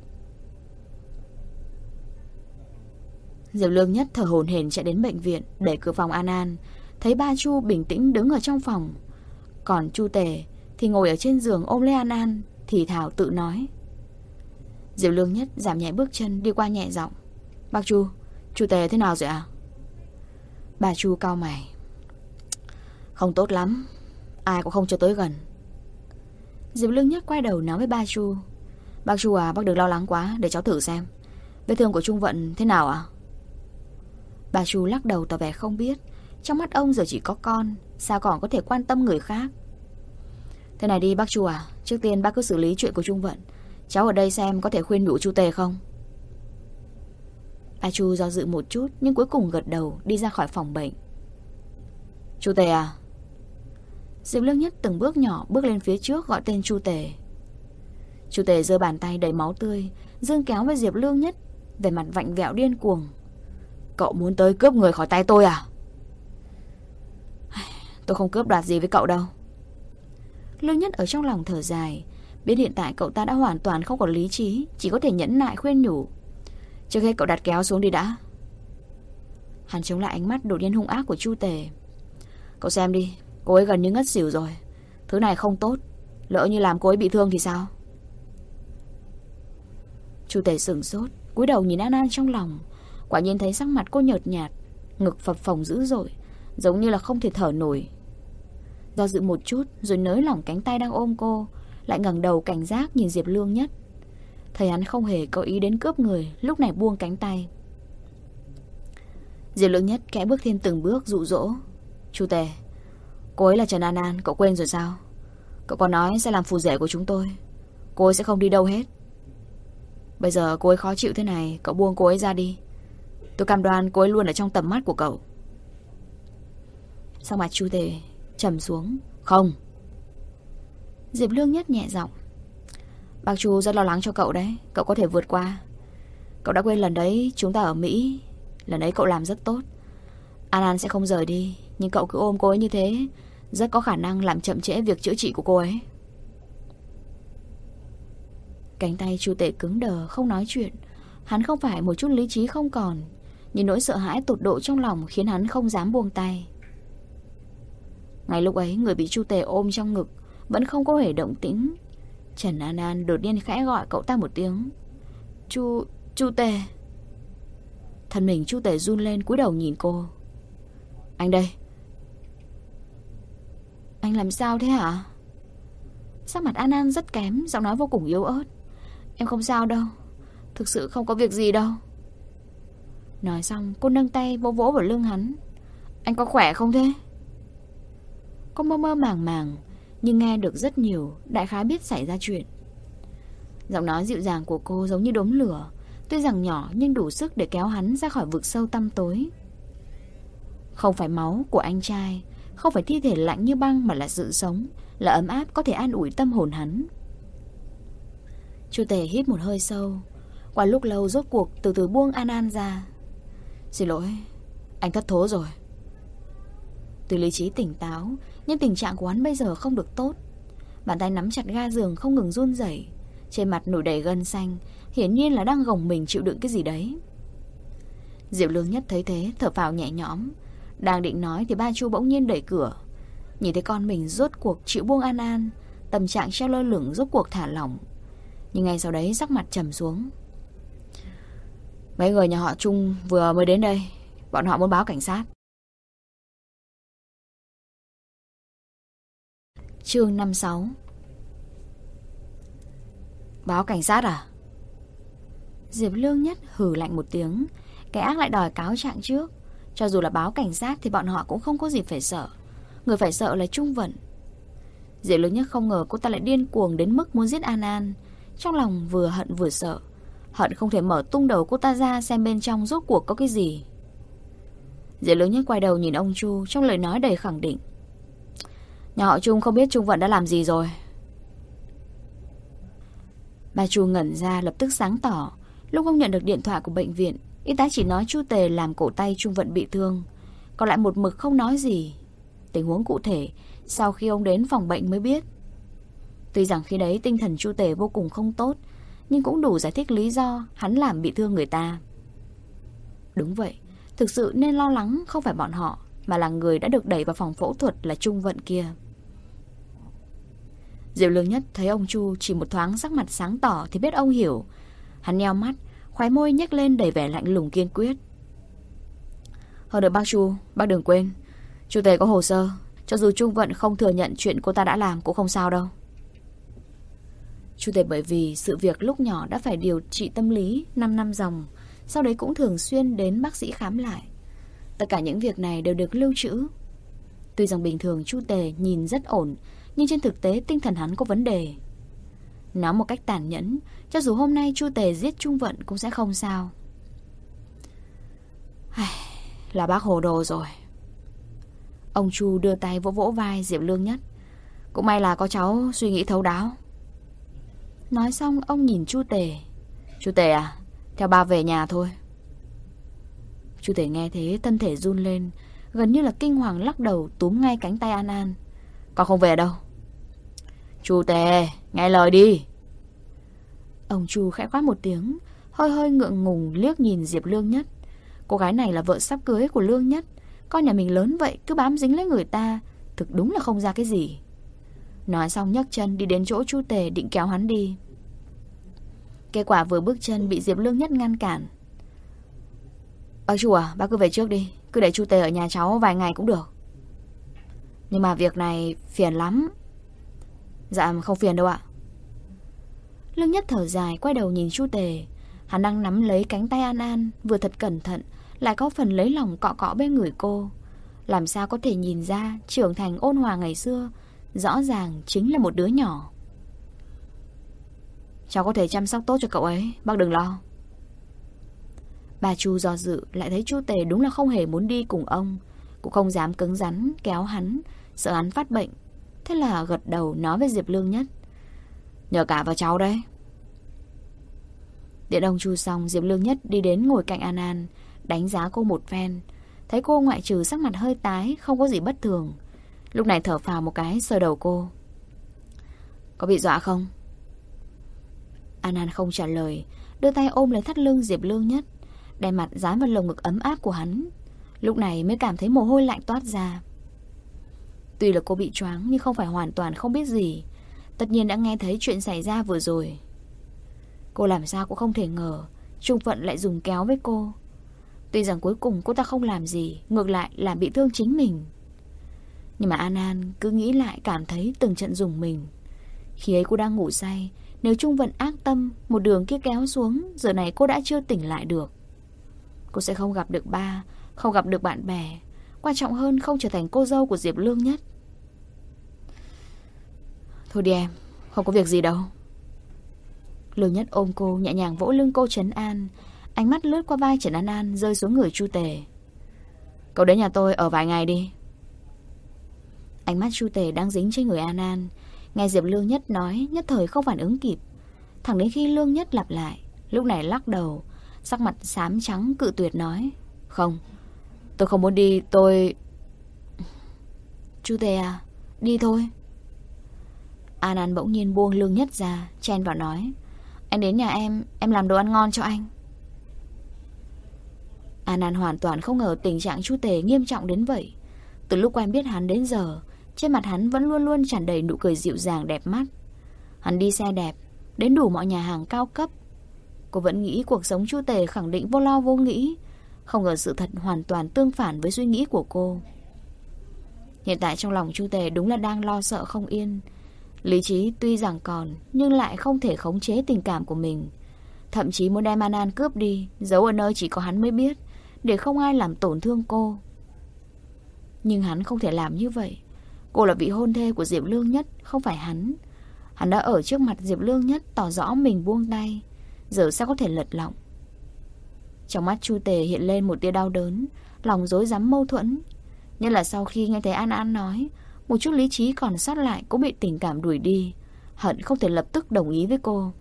Diệp Lương Nhất thở hổn hển chạy đến bệnh viện, đẩy cửa phòng An An, thấy ba Chu bình tĩnh đứng ở trong phòng. Còn Chu Tề thì ngồi ở trên giường ôm lấy An An, thì thào tự nói. Diệp Lương Nhất giảm nhẹ bước chân đi qua nhẹ giọng. Bác Chu, Chu Tề thế nào rồi ạ? Bà Chu cau mày. Không tốt lắm, ai cũng không cho tới gần. Diệp Lương Nhất quay đầu nói với ba Chu. Bác Chu à, bác đừng lo lắng quá, để cháu thử xem. Vết thương của Trung Vận thế nào ạ? Bà Chu lắc đầu tỏ vẻ không biết. Trong mắt ông giờ chỉ có con, sao còn có thể quan tâm người khác. Thế này đi bác Chu à, trước tiên bác cứ xử lý chuyện của Trung Vận. Cháu ở đây xem có thể khuyên nhủ Chu Tề không. Bà Chu do dự một chút, nhưng cuối cùng gật đầu đi ra khỏi phòng bệnh. Chu Tề à? Diệp Lương Nhất từng bước nhỏ bước lên phía trước gọi tên Chu Tề. Chu Tề giơ bàn tay đầy máu tươi, dương kéo với Diệp Lương Nhất, vẻ mặt vặn vẹo điên cuồng. Cậu muốn tới cướp người khỏi tay tôi à? Tôi không cướp đoạt gì với cậu đâu. Lương Nhất ở trong lòng thở dài, biết hiện tại cậu ta đã hoàn toàn không có lý trí, chỉ có thể nhẫn nại khuyên nhủ. Trước hết cậu đặt kéo xuống đi đã. Hắn chống lại ánh mắt đột nhiên hung ác của Chu Tề. Cậu xem đi, cô ấy gần như ngất xỉu rồi. Thứ này không tốt, lỡ như làm cô ấy bị thương thì sao? Chu Tề sửng sốt, cúi đầu nhìn An An trong lòng. Quả nhiên thấy sắc mặt cô nhợt nhạt, ngực phập phồng dữ dội, giống như là không thể thở nổi. Do dự một chút rồi nới lỏng cánh tay đang ôm cô, lại ngẩng đầu cảnh giác nhìn Diệp Lương Nhất. Thấy hắn không hề có ý đến cướp người, lúc này buông cánh tay. Diệp Lương Nhất kẽ bước thêm từng bước dụ dỗ. Chu Tề, cô ấy là Trần An An, cậu quên rồi sao? Cậu còn nói sẽ làm phù rể của chúng tôi. Cô ấy sẽ không đi đâu hết. Bây giờ cô ấy khó chịu thế này, cậu buông cô ấy ra đi. Tôi cam đoan cô ấy luôn ở trong tầm mắt của cậu. Sau mặt Chu Tề trầm xuống. Không. Diệp Lương Nhất nhẹ giọng. Bác Chu rất lo lắng cho cậu đấy, cậu có thể vượt qua. Cậu đã quên lần đấy chúng ta ở Mỹ, lần ấy cậu làm rất tốt. An An sẽ không rời đi, nhưng cậu cứ ôm cô ấy như thế, rất có khả năng làm chậm trễ việc chữa trị của cô ấy. Cánh tay Chu Tề cứng đờ không nói chuyện. Hắn không phải một chút lý trí không còn, nhưng nỗi sợ hãi tột độ trong lòng khiến hắn không dám buông tay. Ngay lúc ấy, người bị Chu Tề ôm trong ngực vẫn không có hề động tĩnh. Trần An An đột nhiên khẽ gọi cậu ta một tiếng. Chu Tề. Thân mình Chu Tề run lên, cúi đầu nhìn cô. Anh đây. Anh làm sao thế hả? Sắc mặt An An rất kém, giọng nói vô cùng yếu ớt. Em không sao đâu, thực sự không có việc gì đâu. Nói xong cô nâng tay vỗ vỗ vào lưng hắn. Anh có khỏe không thế? Cô mơ mơ màng màng, nhưng nghe được rất nhiều, đại khái biết xảy ra chuyện. Giọng nói dịu dàng của cô giống như đốm lửa, tuy rằng nhỏ nhưng đủ sức để kéo hắn ra khỏi vực sâu tăm tối. Không phải máu của anh trai, không phải thi thể lạnh như băng, mà là sự sống, là ấm áp có thể an ủi tâm hồn hắn. Chu Tề hít một hơi sâu, qua lúc lâu rốt cuộc từ từ buông An An ra. Xin lỗi, anh thất thố rồi. Tuy lý trí tỉnh táo, nhưng tình trạng của hắn bây giờ không được tốt. Bàn tay nắm chặt ga giường không ngừng run rẩy, trên mặt nổi đầy gân xanh, hiển nhiên là đang gồng mình chịu đựng cái gì đấy. Diệp Lương Nhất thấy thế thở phào nhẹ nhõm, đang định nói thì ba Chu bỗng nhiên đẩy cửa. Nhìn thấy con mình rốt cuộc chịu buông An An, tâm trạng treo lơ lửng rốt cuộc thả lỏng. Nhưng ngay sau đấy sắc mặt trầm xuống. Mấy người nhà họ Trung vừa mới đến đây, bọn họ muốn báo cảnh sát. Chương 56. Báo cảnh sát à? Diệp Lương Nhất hừ lạnh một tiếng. Cái ác lại đòi cáo trạng trước. Cho dù là báo cảnh sát thì bọn họ cũng không có gì phải sợ. Người phải sợ là Trung Vận. Diệp Lương Nhất không ngờ cô ta lại điên cuồng đến mức muốn giết An An. Trong lòng vừa hận vừa sợ. Hận không thể mở tung đầu cô ta ra xem bên trong rốt cuộc có cái gì. Diệp Lương Nhất quay đầu nhìn ông Chu, trong lời nói đầy khẳng định. Nhà họ Trung không biết Trung Vận đã làm gì rồi. Bà Chu ngẩn ra lập tức sáng tỏ. Lúc ông nhận được điện thoại của bệnh viện, y tá chỉ nói Chu Tề làm cổ tay Trung Vận bị thương, còn lại một mực không nói gì. Tình huống cụ thể sau khi ông đến phòng bệnh mới biết. Tuy rằng khi đấy tinh thần Chu Tề vô cùng không tốt, nhưng cũng đủ giải thích lý do hắn làm bị thương người ta. Đúng vậy, thực sự nên lo lắng không phải bọn họ, mà là người đã được đẩy vào phòng phẫu thuật là Trung Vận kia. Diệp Lương Nhất thấy ông Chu chỉ một thoáng sắc mặt sáng tỏ thì biết ông hiểu. Hắn nheo mắt, khóe môi nhếch lên đầy vẻ lạnh lùng kiên quyết. Hơn nữa bác Chu, bác đừng quên, Chu Tề có hồ sơ, cho dù Trung Vận không thừa nhận chuyện cô ta đã làm cũng không sao đâu. Chu Tề bởi vì sự việc lúc nhỏ đã phải điều trị tâm lý 5 năm dòng, sau đấy cũng thường xuyên đến bác sĩ khám lại. Tất cả những việc này đều được lưu trữ. Tuy rằng bình thường Chu Tề nhìn rất ổn, nhưng trên thực tế tinh thần hắn có vấn đề. Nói một cách tàn nhẫn, cho dù hôm nay Chu Tề giết Trung Vận cũng sẽ không sao. Là bác hồ đồ rồi. Ông Chu đưa tay vỗ vỗ vai Diệp Lương Nhất. Cũng may là có cháu suy nghĩ thấu đáo. Nói xong ông nhìn Chu Tề. Chu Tề à, theo ba về nhà thôi. Chu Tề nghe thế thân thể run lên, gần như là kinh hoàng lắc đầu túm ngay cánh tay An An. Con không về đâu. Chu Tề, nghe lời đi. Ông Chu khẽ quát một tiếng, hơi hơi ngượng ngùng liếc nhìn Diệp Lương Nhất. Cô gái này là vợ sắp cưới của Lương Nhất, con nhà mình lớn vậy cứ bám dính lấy người ta, thực đúng là không ra cái gì. Nói xong nhấc chân đi đến chỗ Chu Tề định kéo hắn đi. Kết quả vừa bước chân bị Diệp Lương Nhất ngăn cản. Bác Chu à, bác cứ về trước đi, cứ để Chu Tề ở nhà cháu vài ngày cũng được. Nhưng mà việc này phiền lắm. Dạ không phiền đâu ạ. Lương Nhất thở dài quay đầu nhìn Chu Tề. Hắn đang nắm lấy cánh tay An An, vừa thật cẩn thận, lại có phần lấy lòng cọ cọ bên người cô. Làm sao có thể nhìn ra trưởng thành ôn hòa ngày xưa rõ ràng chính là một đứa nhỏ. Cháu có thể chăm sóc tốt cho cậu ấy, bác đừng lo. Bà Chu do dự, lại thấy Chu Tề đúng là không hề muốn đi cùng ông, cũng không dám cứng rắn kéo hắn, sợ hắn phát bệnh. Thế là gật đầu nói với Diệp Lương Nhất. Nhờ cả vào cháu đấy. Điện ông Chu xong, Diệp Lương Nhất đi đến ngồi cạnh An An, đánh giá cô một phen. Thấy cô ngoại trừ sắc mặt hơi tái, không có gì bất thường. Lúc này thở phào một cái, sờ đầu cô. Có bị dọa không? An An không trả lời, đưa tay ôm lấy thắt lưng Diệp Lương Nhất, đem mặt dán vào lồng ngực ấm áp của hắn. Lúc này mới cảm thấy mồ hôi lạnh toát ra. Tuy là cô bị choáng nhưng không phải hoàn toàn không biết gì. Tất nhiên đã nghe thấy chuyện xảy ra vừa rồi. Cô làm sao cũng không thể ngờ Trung Vận lại dùng kéo với cô. Tuy rằng cuối cùng cô ta không làm gì, ngược lại làm bị thương chính mình. Nhưng mà An An cứ nghĩ lại cảm thấy từng trận rùng mình. Khi ấy cô đang ngủ say, nếu Trung Vận ác tâm một đường kia kéo xuống, giờ này cô đã chưa tỉnh lại được. Cô sẽ không gặp được ba, không gặp được bạn bè, quan trọng hơn không trở thành cô dâu của Diệp Lương Nhất. Thôi đi em, không có việc gì đâu. Lương Nhất ôm cô, nhẹ nhàng vỗ lưng cô trấn an. Ánh mắt lướt qua vai Trần An An, rơi xuống người Chu Tề. Cậu đến nhà tôi ở vài ngày đi. Ánh mắt Chu Tề đang dính trên người An An. Nghe Diệp Lương Nhất nói, nhất thời không phản ứng kịp. Thẳng đến khi Lương Nhất lặp lại, lúc này lắc đầu, sắc mặt xám trắng cự tuyệt nói. Không, tôi không muốn đi, tôi... Chu Tề à, đi thôi. An An bỗng nhiên buông Lương Nhất ra, chen vào nói. Anh đến nhà em làm đồ ăn ngon cho anh. An An hoàn toàn không ngờ tình trạng Chu Tề nghiêm trọng đến vậy. Từ lúc quen biết hắn đến giờ, trên mặt hắn vẫn luôn luôn tràn đầy nụ cười dịu dàng đẹp mắt. Hắn đi xe đẹp, đến đủ mọi nhà hàng cao cấp. Cô vẫn nghĩ cuộc sống Chu Tề khẳng định vô lo vô nghĩ. Không ngờ sự thật hoàn toàn tương phản với suy nghĩ của cô. Hiện tại trong lòng Chu Tề đúng là đang lo sợ không yên. Lý trí tuy rằng còn, nhưng lại không thể khống chế tình cảm của mình. Thậm chí muốn đem An An cướp đi, giấu ở nơi chỉ có hắn mới biết, để không ai làm tổn thương cô. Nhưng hắn không thể làm như vậy. Cô là vị hôn thê của Diệp Lương Nhất, không phải hắn. Hắn đã ở trước mặt Diệp Lương Nhất tỏ rõ mình buông tay, giờ sao có thể lật lọng. Trong mắt Chu Tề hiện lên một tia đau đớn, lòng rối rắm mâu thuẫn. Nhất là sau khi nghe thấy An An nói, một chút lý trí còn sót lại cũng bị tình cảm đuổi đi. Hận không thể lập tức đồng ý với cô.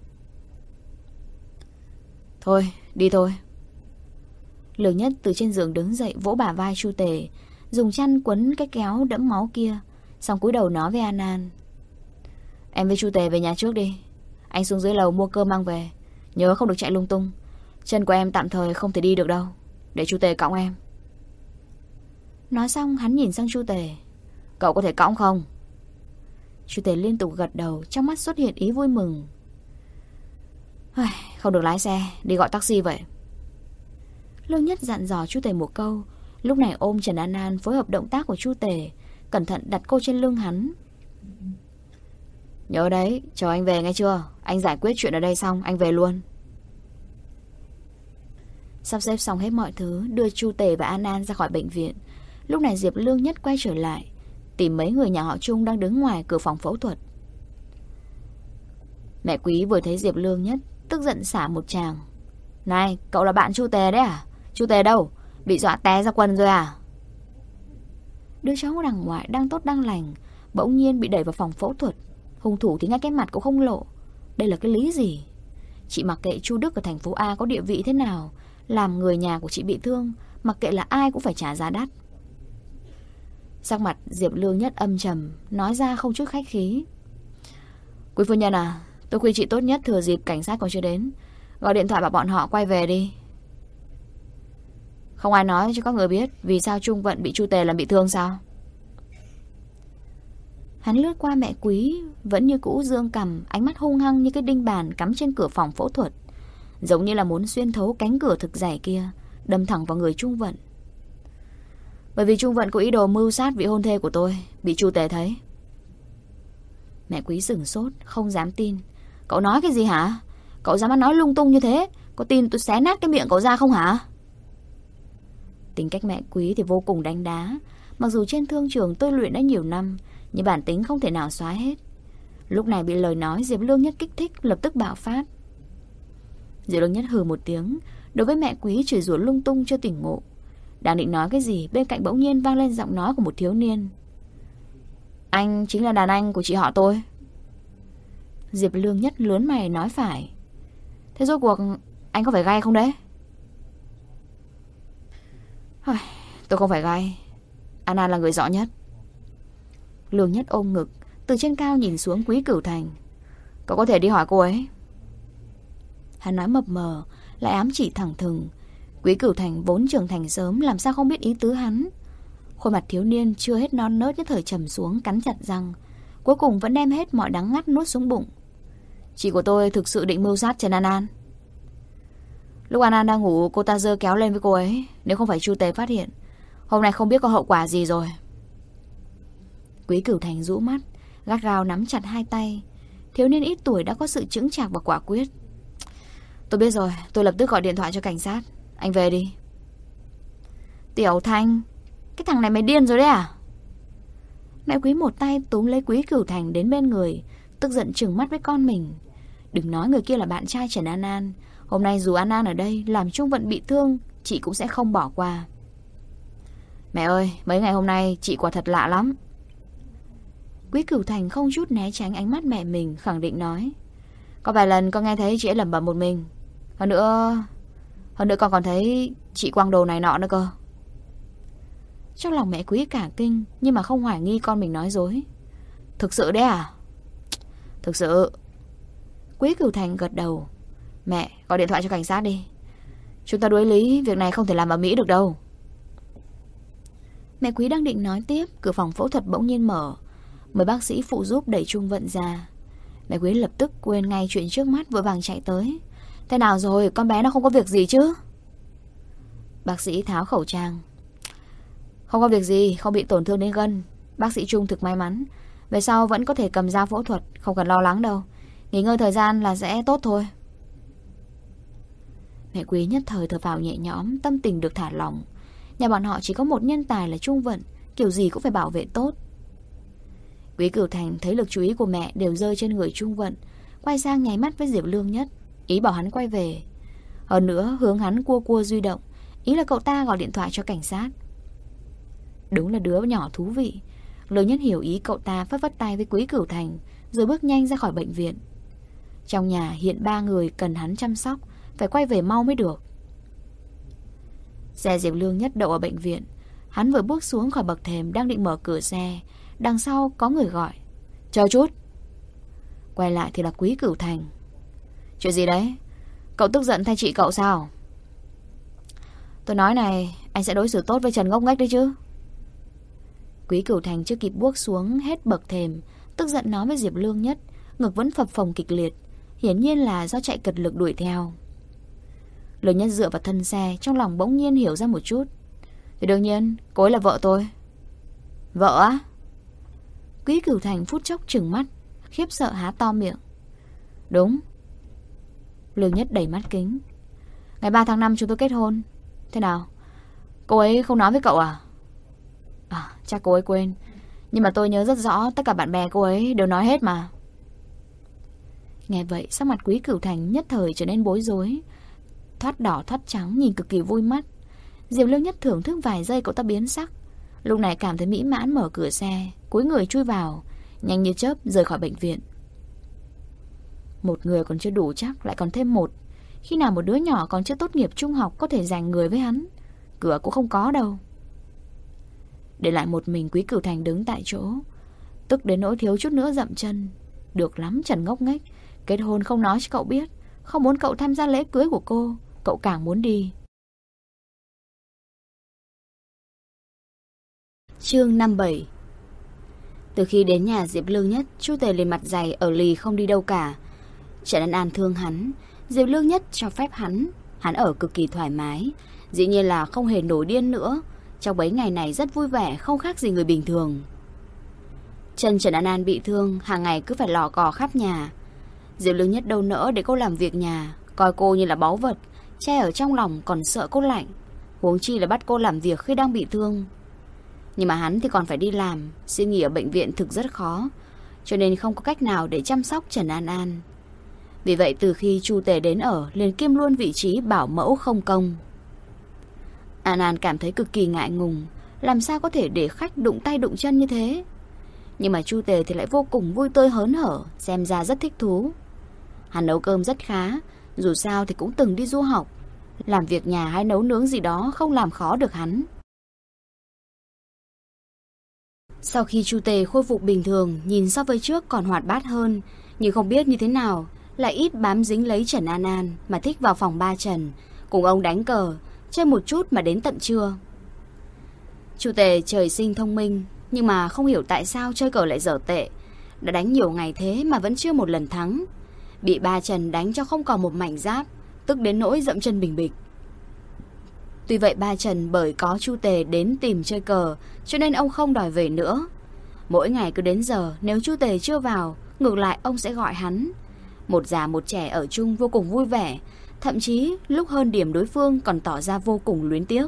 Thôi, đi thôi. Lương Nhất từ trên giường đứng dậy, vỗ bả vai Chu Tề, dùng chăn quấn cái kéo đẫm máu kia, xong cúi đầu nói với An An. Em với Chu Tề về nhà trước đi. Anh xuống dưới lầu mua cơm mang về. Nhớ không được chạy lung tung. Chân của em tạm thời không thể đi được đâu. Để Chu Tề cõng em. Nói xong hắn nhìn sang Chu Tề. Cậu có thể cõng không? Chu Tề liên tục gật đầu, trong mắt xuất hiện ý vui mừng. Không được lái xe, đi gọi taxi vậy. Lương Nhất dặn dò Chu Tề một câu, lúc này ôm Trần An An phối hợp động tác của Chu Tề, cẩn thận đặt cô trên lưng hắn. Nhớ đấy, chờ anh về nghe chưa? Anh giải quyết chuyện ở đây xong, anh về luôn. Sắp xếp xong hết mọi thứ, đưa Chu Tề và An An ra khỏi bệnh viện. Lúc này Diệp Lương Nhất quay trở lại, tìm mấy người nhà họ Trung đang đứng ngoài cửa phòng phẫu thuật. Mẹ Quý vừa thấy Diệp Lương Nhất, tức giận xả một tràng. Này, cậu là bạn Chu Tề đấy à? Chu Tề đâu? Bị dọa té ra quần rồi à? Đứa cháu đằng ngoại đang tốt đang lành, bỗng nhiên bị đẩy vào phòng phẫu thuật. Hung thủ thì ngay cái mặt cũng không lộ. Đây là cái lý gì? Chị mặc kệ Chu Đức ở thành phố A có địa vị thế nào, làm người nhà của chị bị thương, mặc kệ là ai cũng phải trả giá đắt. Sắc mặt Diệp Lương Nhất âm trầm, nói ra không chút khách khí. Quý phu nhân à, tôi khuyên chị tốt nhất thừa dịp cảnh sát còn chưa đến, gọi điện thoại bảo bọn họ quay về đi. Không ai nói cho các người biết vì sao Trung Vận bị Chu Tề làm bị thương sao? Hắn lướt qua mẹ Quý, vẫn như cũ dương cằm, ánh mắt hung hăng như cái đinh bàn cắm trên cửa phòng phẫu thuật, giống như là muốn xuyên thấu cánh cửa thực dày kia, đâm thẳng vào người Trung Vận. Bởi vì Trung Vận có ý đồ mưu sát vị hôn thê của tôi, bị Chu Tề thấy. Mẹ Quý sửng sốt, không dám tin. Cậu nói cái gì hả? Cậu dám nói lung tung như thế, có tin tôi xé nát cái miệng cậu ra không hả? Tính cách mẹ Quý thì vô cùng đánh đá. Mặc dù trên thương trường tôi luyện đã nhiều năm, nhưng bản tính không thể nào xóa hết. Lúc này bị lời nói Diệp Lương Nhất kích thích, lập tức bạo phát. Diệp Lương Nhất hừ một tiếng, đối với mẹ Quý chửi rủa lung tung chưa tỉnh ngộ. Đang định nói cái gì, bên cạnh bỗng nhiên vang lên giọng nói của một thiếu niên. Anh chính là đàn anh của chị họ tôi. Diệp Lương Nhất lướn mày nói phải. Thế rốt cuộc anh có phải gay không đấy? Tôi không phải gay. An An là người rõ nhất. Lương Nhất ôm ngực, từ trên cao nhìn xuống Quý Cửu Thành. Cậu có thể đi hỏi cô ấy. Hắn nói mập mờ, lại ám chỉ thẳng thừng. Quý Cửu Thành vốn trưởng thành sớm, làm sao không biết ý tứ hắn. Khuôn mặt thiếu niên chưa hết non nớt nhất thời trầm xuống, cắn chặt răng, cuối cùng vẫn đem hết mọi đắng ngắt nuốt xuống bụng. Chị của tôi thực sự định mưu sát Trần An An. Lúc An An đang ngủ, cô ta giơ kéo lên với cô ấy. Nếu không phải Chu Tề phát hiện, hôm nay không biết có hậu quả gì rồi. Quý Cửu Thành rũ mắt, gắt gao nắm chặt hai tay. Thiếu niên ít tuổi đã có sự chững chạc và quả quyết. Tôi biết rồi, tôi lập tức gọi điện thoại cho cảnh sát. Anh về đi. Tiểu Thành, cái thằng này mày điên rồi đấy à? Mẹ Quý một tay túm lấy Quý Cửu Thành đến bên người, tức giận trừng mắt với con mình. Đừng nói người kia là bạn trai Trần An An, hôm nay dù An An ở đây làm Trung Vận bị thương, chị cũng sẽ không bỏ qua. Mẹ ơi, mấy ngày hôm nay chị quả thật lạ lắm. Quý Cửu Thành không chút né tránh ánh mắt mẹ mình, khẳng định nói. Có vài lần con nghe thấy chị ấy lẩm bẩm một mình. Hơn nữa con còn thấy chị quăng đồ này nọ nữa cơ. Trong lòng mẹ Quý cả kinh, nhưng mà không hoài nghi con mình nói dối. Thực sự đấy à? Thực sự. Quý Cửu Thành gật đầu. Mẹ, gọi điện thoại cho cảnh sát đi. Chúng ta đối lý, việc này không thể làm ở Mỹ được đâu. Mẹ Quý đang định nói tiếp, cửa phòng phẫu thuật bỗng nhiên mở. Mấy bác sĩ phụ giúp đẩy Trung Vận ra. Mẹ Quý lập tức quên ngay chuyện trước mắt, vội vàng chạy tới. Thế nào rồi, con bé nó không có việc gì chứ? Bác sĩ tháo khẩu trang. Không có việc gì, không bị tổn thương đến gân. Bác sĩ Trung thực may mắn. Về sau vẫn có thể cầm dao phẫu thuật, không cần lo lắng đâu. Nghỉ ngơi thời gian là sẽ tốt thôi. Mẹ Quý nhất thời thở phào nhẹ nhõm, tâm tình được thả lỏng. Nhà bọn họ chỉ có một nhân tài là Trung Vận, kiểu gì cũng phải bảo vệ tốt. Quý Cửu Thành thấy lực chú ý của mẹ đều rơi trên người Trung Vận, quay sang nháy mắt với Diệp Lương Nhất, ý bảo hắn quay về. Hơn nữa hướng hắn cua cua Duy Động, ý là cậu ta gọi điện thoại cho cảnh sát. Đúng là đứa nhỏ thú vị. Lương Nhất hiểu ý cậu ta, phất phất tay với Quý Cửu Thành, rồi bước nhanh ra khỏi bệnh viện. Trong nhà hiện 3 người cần hắn chăm sóc, phải quay về mau mới được. Xe Diệp Lương Nhất đậu ở bệnh viện. Hắn vừa bước xuống khỏi bậc thềm, đang định mở cửa xe, đằng sau có người gọi: chờ chút. Quay lại thì là Quý Cửu Thành. Chuyện gì đấy? Cậu tức giận thay chị cậu sao? Tôi nói này, anh sẽ đối xử tốt với Trần ngốc nghếch đấy chứ. Quý Cửu Thành chưa kịp bước xuống hết bậc thềm, tức giận nói với Diệp Lương Nhất, ngực vẫn phập phồng kịch liệt, hiển nhiên là do chạy cật lực đuổi theo. Lương Nhất dựa vào thân xe, trong lòng bỗng nhiên hiểu ra một chút. Thì đương nhiên, cô ấy là vợ tôi. Vợ á? Quý Cửu Thành phút chốc trừng mắt, khiếp sợ há to miệng. Đúng. Lương Nhất đẩy mắt kính. Ngày 3 tháng 5 chúng tôi kết hôn. Thế nào? Cô ấy không nói với cậu à? À, chắc cô ấy quên. Nhưng mà tôi nhớ rất rõ, tất cả bạn bè cô ấy đều nói hết mà. Nghe vậy, sắc mặt Quý Cửu Thành nhất thời trở nên bối rối, thoát đỏ thoát trắng, nhìn cực kỳ vui mắt. Diệp Lương Nhất thưởng thức vài giây cậu ta biến sắc, lúc này cảm thấy mỹ mãn, mở cửa xe, cúi người chui vào, nhanh như chớp rời khỏi bệnh viện. Một người còn chưa đủ chắc, lại còn thêm một. Khi nào một đứa nhỏ còn chưa tốt nghiệp trung học có thể giành người với hắn? Cửa cũng không có đâu. Để lại một mình Quý Cửu Thành đứng tại chỗ, tức đến nỗi thiếu chút nữa dậm chân. Được lắm Trần ngốc nghếch, kết hôn không nói cho cậu biết, không muốn cậu tham gia lễ cưới của cô, cậu càng muốn đi. Chương 57. Từ khi đến nhà Diệp Lương Nhất, Chu Tề liền mặt dày ở lì không đi đâu cả. Trần An An thương hắn, Diệp Lương Nhất cho phép hắn ở cực kỳ thoải mái, dĩ nhiên là không hề nổi điên nữa. Trong mấy ngày này rất vui vẻ, không khác gì người bình thường. Chân Trần An An bị thương, hàng ngày cứ phải lò cò khắp nhà. Diệp Lương Nhất đâu nỡ để cô làm việc nhà, coi cô như là báu vật, che ở trong lòng còn sợ cô lạnh, huống chi là bắt cô làm việc khi đang bị thương. Nhưng mà hắn thì còn phải đi làm, xin nghỉ ở bệnh viện thực rất khó, cho nên không có cách nào để chăm sóc Trần An An. Vì vậy từ khi Chu Tề đến ở, liền kiêm luôn vị trí bảo mẫu không công. An An cảm thấy cực kỳ ngại ngùng, làm sao có thể để khách đụng tay đụng chân như thế. Nhưng mà Chu Tề thì lại vô cùng vui tươi hớn hở, xem ra rất thích thú. Hắn nấu cơm rất khá, dù sao thì cũng từng đi du học, làm việc nhà hay nấu nướng gì đó không làm khó được hắn. Sau khi Chu Tề khôi phục bình thường, nhìn so với trước còn hoạt bát hơn, nhưng không biết như thế nào lại ít bám dính lấy Trần An An, mà thích vào phòng ba Trần, cùng ông đánh cờ, chơi một chút mà đến tận trưa. Chu Tề trời sinh thông minh, nhưng mà không hiểu tại sao chơi cờ lại dở tệ. Đã đánh nhiều ngày thế mà vẫn chưa một lần thắng, bị ba Trần đánh cho không còn một mảnh giáp, tức đến nỗi dậm chân bình bịch. Tuy vậy ba Trần bởi có Chu Tề đến tìm chơi cờ, cho nên ông không đòi về nữa. Mỗi ngày cứ đến giờ, nếu Chu Tề chưa vào, ngược lại ông sẽ gọi hắn. Một già một trẻ ở chung vô cùng vui vẻ, thậm chí lúc hơn điểm đối phương còn tỏ ra vô cùng luyến tiếc.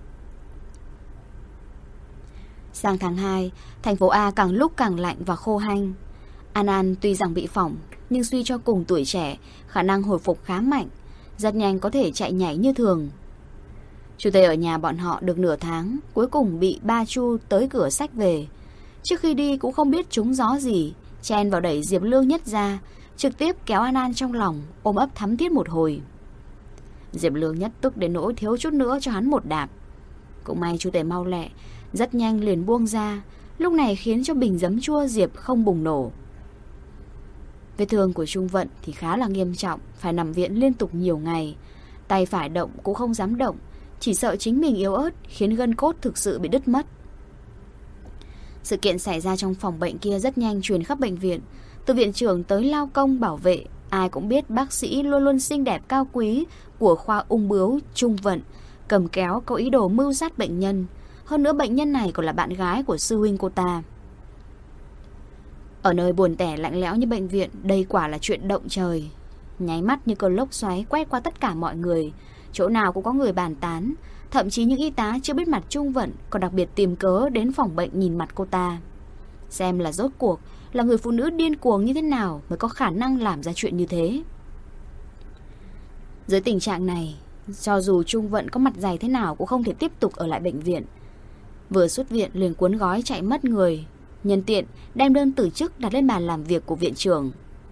Sang tháng 2, thành phố A càng lúc càng lạnh và khô hanh. An An tuy rằng bị phỏng, nhưng suy cho cùng tuổi trẻ, khả năng hồi phục khá mạnh, rất nhanh có thể chạy nhảy như thường. Chu Tề ở nhà bọn họ được nửa tháng, cuối cùng bị ba Chu tới cửa xách về. Trước khi đi cũng không biết trúng gió gì, chen vào đẩy Diệp Lương Nhất ra, trực tiếp kéo An An trong lòng, ôm ấp thắm thiết một hồi. Diệp Lương Nhất tức đến nỗi thiếu chút nữa cho hắn một đạp. Cũng may Chu Tề mau lẹ, rất nhanh liền buông ra, lúc này khiến cho bình giấm chua Diệp không bùng nổ. Vết thương của Trung Vận thì khá là nghiêm trọng, phải nằm viện liên tục nhiều ngày. Tay phải động cũng không dám động, chỉ sợ chính mình yếu ớt khiến gân cốt thực sự bị đứt mất. Sự kiện xảy ra trong phòng bệnh kia rất nhanh truyền khắp bệnh viện, từ viện trưởng tới lao công bảo vệ, ai cũng biết bác sĩ luôn luôn xinh đẹp cao quý của khoa ung bướu Trung Vận cầm kéo có ý đồ mưu sát bệnh nhân. Hơn nữa bệnh nhân này còn là bạn gái của sư huynh cô ta. Ở nơi buồn tẻ lạnh lẽo như bệnh viện, đây quả là chuyện động trời. Nháy mắt như cơn lốc xoáy quét qua tất cả mọi người. Chỗ nào cũng có người bàn tán. Thậm chí những y tá chưa biết mặt Trung Vận còn đặc biệt tìm cớ đến phòng bệnh nhìn mặt cô ta, xem là rốt cuộc là người phụ nữ điên cuồng như thế nào mới có khả năng làm ra chuyện như thế. Dưới tình trạng này, cho dù Trung Vận có mặt dày thế nào cũng không thể tiếp tục ở lại bệnh viện. Vừa xuất viện liền cuốn gói chạy mất người, nhân tiện đem đơn từ chức đặt lên bàn làm việc của viện trưởng.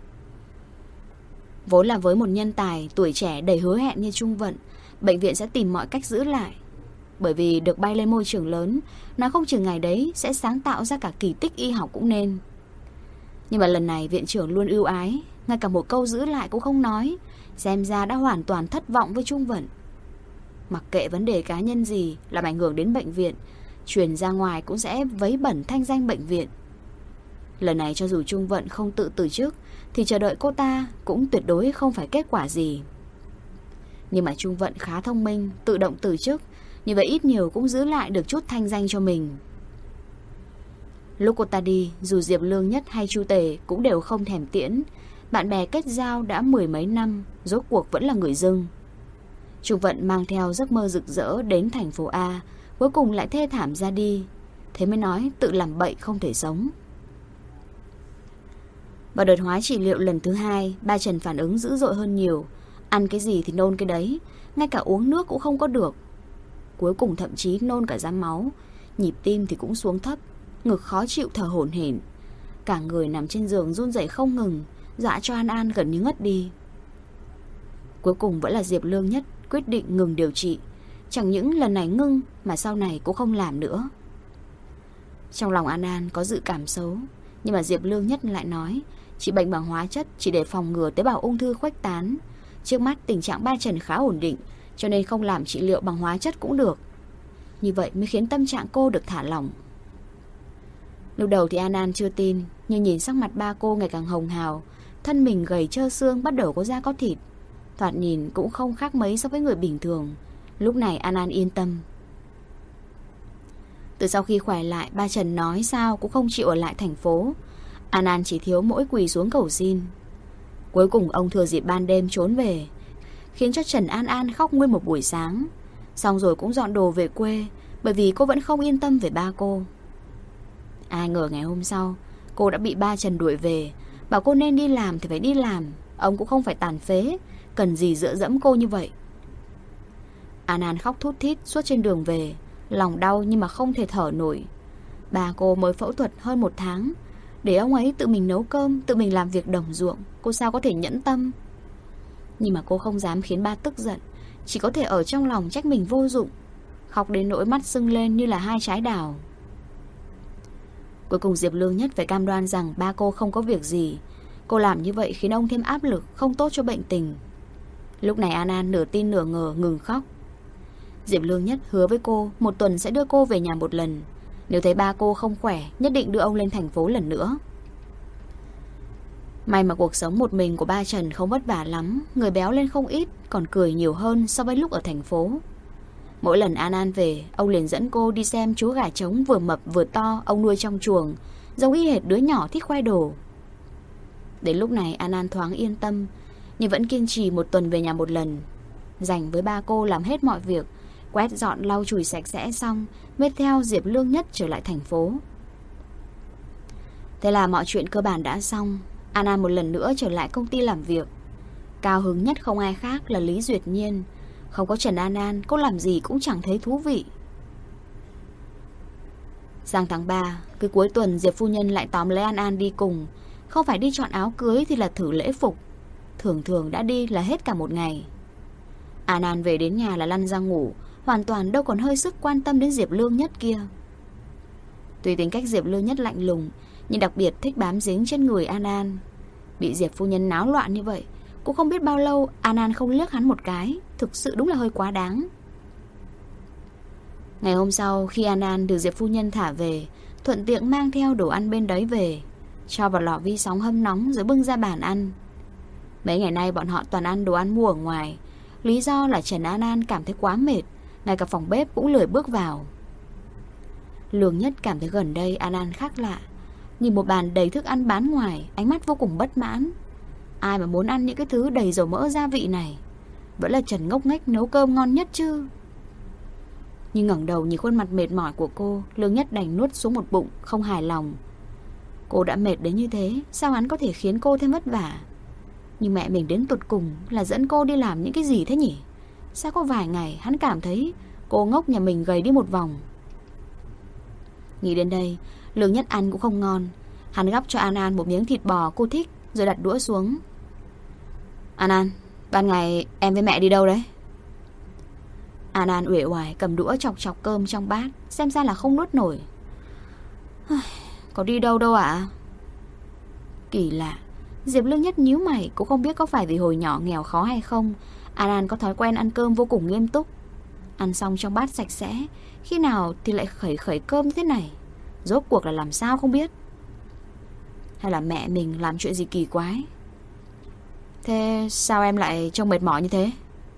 Vốn là với một nhân tài tuổi trẻ đầy hứa hẹn như Trung Vận, bệnh viện sẽ tìm mọi cách giữ lại. Bởi vì được bay lên môi trường lớn, nó không chừng ngày đấy sẽ sáng tạo ra cả kỳ tích y học cũng nên. Nhưng mà lần này viện trưởng luôn ưu ái, ngay cả một câu giữ lại cũng không nói, xem ra đã hoàn toàn thất vọng với Trung Vận. Mặc kệ vấn đề cá nhân gì làm ảnh hưởng đến bệnh viện, truyền ra ngoài cũng sẽ vấy bẩn thanh danh bệnh viện. Lần này cho dù Trung Vận không tự từ chức thì chờ đợi cô ta cũng tuyệt đối không phải kết quả gì. Nhưng mà Trung Vận khá thông minh, tự động từ chức, như vậy ít nhiều cũng giữ lại được chút thanh danh cho mình. Lúc cô ta đi, dù Diệp Lương Nhất hay Chu Tề cũng đều không thèm tiễn. Bạn bè kết giao đã 10 mấy năm, rốt cuộc vẫn là người dưng. Trung Vận mang theo giấc mơ rực rỡ đến thành phố A, cuối cùng lại thê thảm ra đi. Thế mới nói tự làm bậy không thể sống. Vào đợt hóa trị liệu lần thứ 2, ba Trần phản ứng dữ dội hơn nhiều. Ăn cái gì thì nôn cái đấy, ngay cả uống nước cũng không có được. Cuối cùng thậm chí nôn cả ra máu, nhịp tim thì cũng xuống thấp, ngực khó chịu thở hổn hển. Cả người nằm trên giường run rẩy không ngừng, dọa cho An An gần như ngất đi. Cuối cùng vẫn là Diệp Lương Nhất quyết định ngừng điều trị. Chẳng những lần này ngưng mà sau này cũng không làm nữa. Trong lòng An An có dự cảm xấu, nhưng mà Diệp Lương Nhất lại nói trị bệnh bằng hóa chất chỉ để phòng ngừa tế bào ung thư khuếch tán. Trước mắt tình trạng ba Trần khá ổn định, cho nên không làm trị liệu bằng hóa chất cũng được. Như vậy mới khiến tâm trạng cô được thả lỏng. Lúc đầu thì An An chưa tin, nhưng nhìn sắc mặt ba cô ngày càng hồng hào, thân mình gầy trơ xương, bắt đầu có da có thịt, thoạt nhìn cũng không khác mấy so với người bình thường. Lúc này An An yên tâm. Từ sau khi khỏe lại, ba Trần nói sao cũng không chịu ở lại thành phố. An An chỉ thiếu mỗi quỳ xuống cầu xin. Cuối cùng ông thừa dịp ban đêm trốn về, khiến cho Trần An An khóc nguyên một buổi sáng. Xong rồi cũng dọn đồ về quê, bởi vì cô vẫn không yên tâm về ba cô. Ai ngờ ngày hôm sau cô đã bị ba Trần đuổi về, bảo cô nên đi làm thì phải đi làm, ông cũng không phải tàn phế, cần gì dựa dẫm cô như vậy. An An khóc thút thít suốt trên đường về, lòng đau nhưng mà không thể thở nổi. Bà cô mới phẫu thuật hơn 1 tháng, để ông ấy tự mình nấu cơm, tự mình làm việc đồng ruộng, cô sao có thể nhẫn tâm. Nhưng mà cô không dám khiến ba tức giận, chỉ có thể ở trong lòng trách mình vô dụng, khóc đến nỗi mắt sưng lên như là 2 trái đào. Cuối cùng Diệp Lương Nhất phải cam đoan rằng ba cô không có việc gì. Cô làm như vậy khiến ông thêm áp lực, không tốt cho bệnh tình. Lúc này An An nửa tin nửa ngờ ngừng khóc. Diệp Lương Nhất hứa với cô 1 tuần sẽ đưa cô về nhà 1 lần. Nếu thấy ba cô không khỏe, nhất định đưa ông lên thành phố lần nữa. May mà cuộc sống một mình của ba Trần không vất vả lắm, người béo lên không ít, còn cười nhiều hơn so với lúc ở thành phố. Mỗi lần An An về, ông liền dẫn cô đi xem chú gà trống vừa mập vừa to ông nuôi trong chuồng, giống y hệt đứa nhỏ thích khoe đồ. Đến lúc này An An thoáng yên tâm, nhưng vẫn kiên trì 1 tuần về nhà 1 lần, dành với ba cô làm hết mọi việc, quét dọn lau chùi sạch sẽ xong mới theo Diệp Lương Nhất trở lại thành phố. Thế là mọi chuyện cơ bản đã xong. An An một lần nữa trở lại công ty làm việc. Cao hứng nhất không ai khác là Lý Duyệt Nhiên. Không có Trần An An, cô làm gì cũng chẳng thấy thú vị. Sang tháng 3, cứ cuối tuần Diệp phu nhân lại tóm lấy An An đi cùng. Không phải đi chọn áo cưới thì là thử lễ phục. Thường thường đã đi là hết cả 1 ngày. An An về đến nhà là lăn ra ngủ, hoàn toàn đâu còn hơi sức quan tâm đến Diệp Lương Nhất kia. Tuy tính cách Diệp Lương Nhất lạnh lùng, nhưng đặc biệt thích bám dính trên người An An. Bị Diệp phu nhân náo loạn như vậy, cũng không biết bao lâu An An không liếc hắn một cái, thực sự đúng là hơi quá đáng. Ngày hôm sau, khi An An được Diệp phu nhân thả về, thuận tiện mang theo đồ ăn bên đấy về, cho vào lò vi sóng hâm nóng rồi bưng ra bàn ăn. Mấy ngày nay bọn họ toàn ăn đồ ăn mua ở ngoài, lý do là Trần An An cảm thấy quá mệt, ngay cả phòng bếp cũng lười bước vào. Lương Nhất cảm thấy gần đây An An khác lạ, Nhìn một bàn đầy thức ăn bán ngoài, ánh mắt vô cùng bất mãn. Ai mà muốn ăn những cái thứ đầy dầu mỡ gia vị này? Vẫn là Trần ngốc nghếch nấu cơm ngon nhất chứ. Nhưng ngẩng đầu nhìn khuôn mặt mệt mỏi của cô, Lương Nhất đành nuốt xuống một bụng, không hài lòng. Cô đã mệt đến như thế, sao hắn có thể khiến cô thêm vất vả? Nhưng mẹ mình đến tột cùng là dẫn cô đi làm những cái gì thế nhỉ? Sao có vài ngày hắn cảm thấy cô ngốc nhà mình gầy đi một vòng? Nghĩ đến đây, Lương Nhất ăn cũng không ngon. Hắn gắp cho An An một miếng thịt bò cô thích, rồi đặt đũa xuống. An An, ban ngày em với mẹ đi đâu đấy? An An uể oải cầm đũa chọc chọc cơm trong bát, xem ra là không nuốt nổi. Có đi đâu đâu ạ? Kỳ lạ, Diệp Lương Nhất nhíu mày, cũng không biết có phải vì hồi nhỏ nghèo khó hay không. An An có thói quen ăn cơm vô cùng nghiêm túc. Ăn xong trong bát sạch sẽ, khi nào thì lại khẩy khẩy cơm thế này. Rốt cuộc là làm sao không biết. Hay là mẹ mình làm chuyện gì kỳ quái? Thế sao em lại trông mệt mỏi như thế?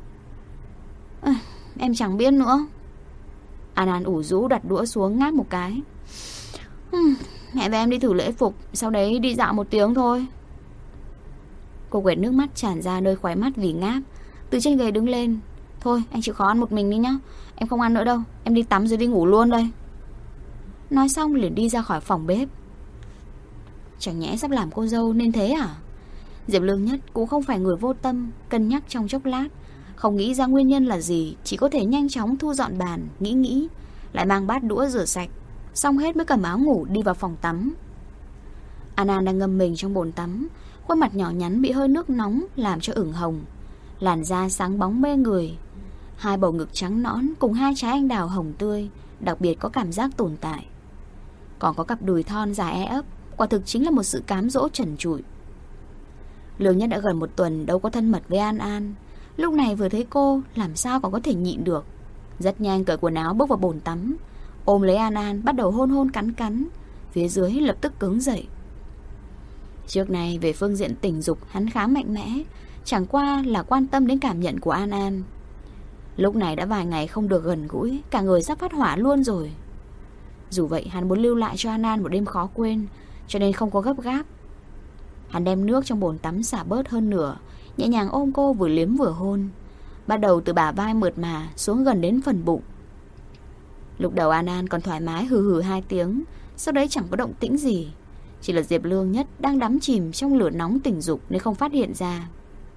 Em chẳng biết nữa. An An ủ rũ đặt đũa xuống ngáp một cái. Mẹ và em đi thử lễ phục, sau đấy đi dạo 1 tiếng thôi. Cô quệt nước mắt tràn ra nơi khóe mắt vì ngáp. Từ trên ghế đứng lên. Thôi anh chịu khó ăn một mình đi nhá. Em không ăn nữa đâu, em đi tắm rồi đi ngủ luôn đây. Nói xong liền đi ra khỏi phòng bếp. Chẳng nhẽ sắp làm cô dâu nên thế à? Diệp Lương Nhất cũng không phải người vô tâm, cân nhắc trong chốc lát, không nghĩ ra nguyên nhân là gì, chỉ có thể nhanh chóng thu dọn bàn, nghĩ, lại mang bát đũa rửa sạch, xong hết mới cầm áo ngủ đi vào phòng tắm. An An đang ngâm mình trong bồn tắm, khuôn mặt nhỏ nhắn bị hơi nước nóng làm cho ửng hồng, làn da sáng bóng mê người, 2 bầu ngực trắng nõn cùng 2 trái anh đào hồng tươi, đặc biệt có cảm giác tồn tại. Còn có cặp đùi thon dài e ấp, quả thực chính là một sự cám dỗ trần trụi. Lương Nhất đã gần 1 tuần đâu có thân mật với An An, lúc này vừa thấy cô làm sao còn có thể nhịn được. Rất nhanh cởi quần áo bước vào bồn tắm, ôm lấy An An bắt đầu hôn hôn cắn, phía dưới lập tức cứng dậy. Trước này về phương diện tình dục hắn khá mạnh mẽ, chẳng qua là quan tâm đến cảm nhận của An An. Lúc này đã vài ngày không được gần gũi, cả người sắp phát hỏa luôn rồi. Dù vậy hắn muốn lưu lại cho An An một đêm khó quên, cho nên không có gấp gáp. Hắn đem nước trong bồn tắm xả bớt hơn nửa, nhẹ nhàng ôm cô vừa liếm vừa hôn, bắt đầu từ bả vai mượt mà xuống gần đến phần bụng. Lúc đầu An An còn thoải mái hừ hừ 2 tiếng, sau đấy chẳng có động tĩnh gì. Chỉ là Diệp Lương Nhất đang đắm chìm trong lửa nóng tình dục nên không phát hiện ra.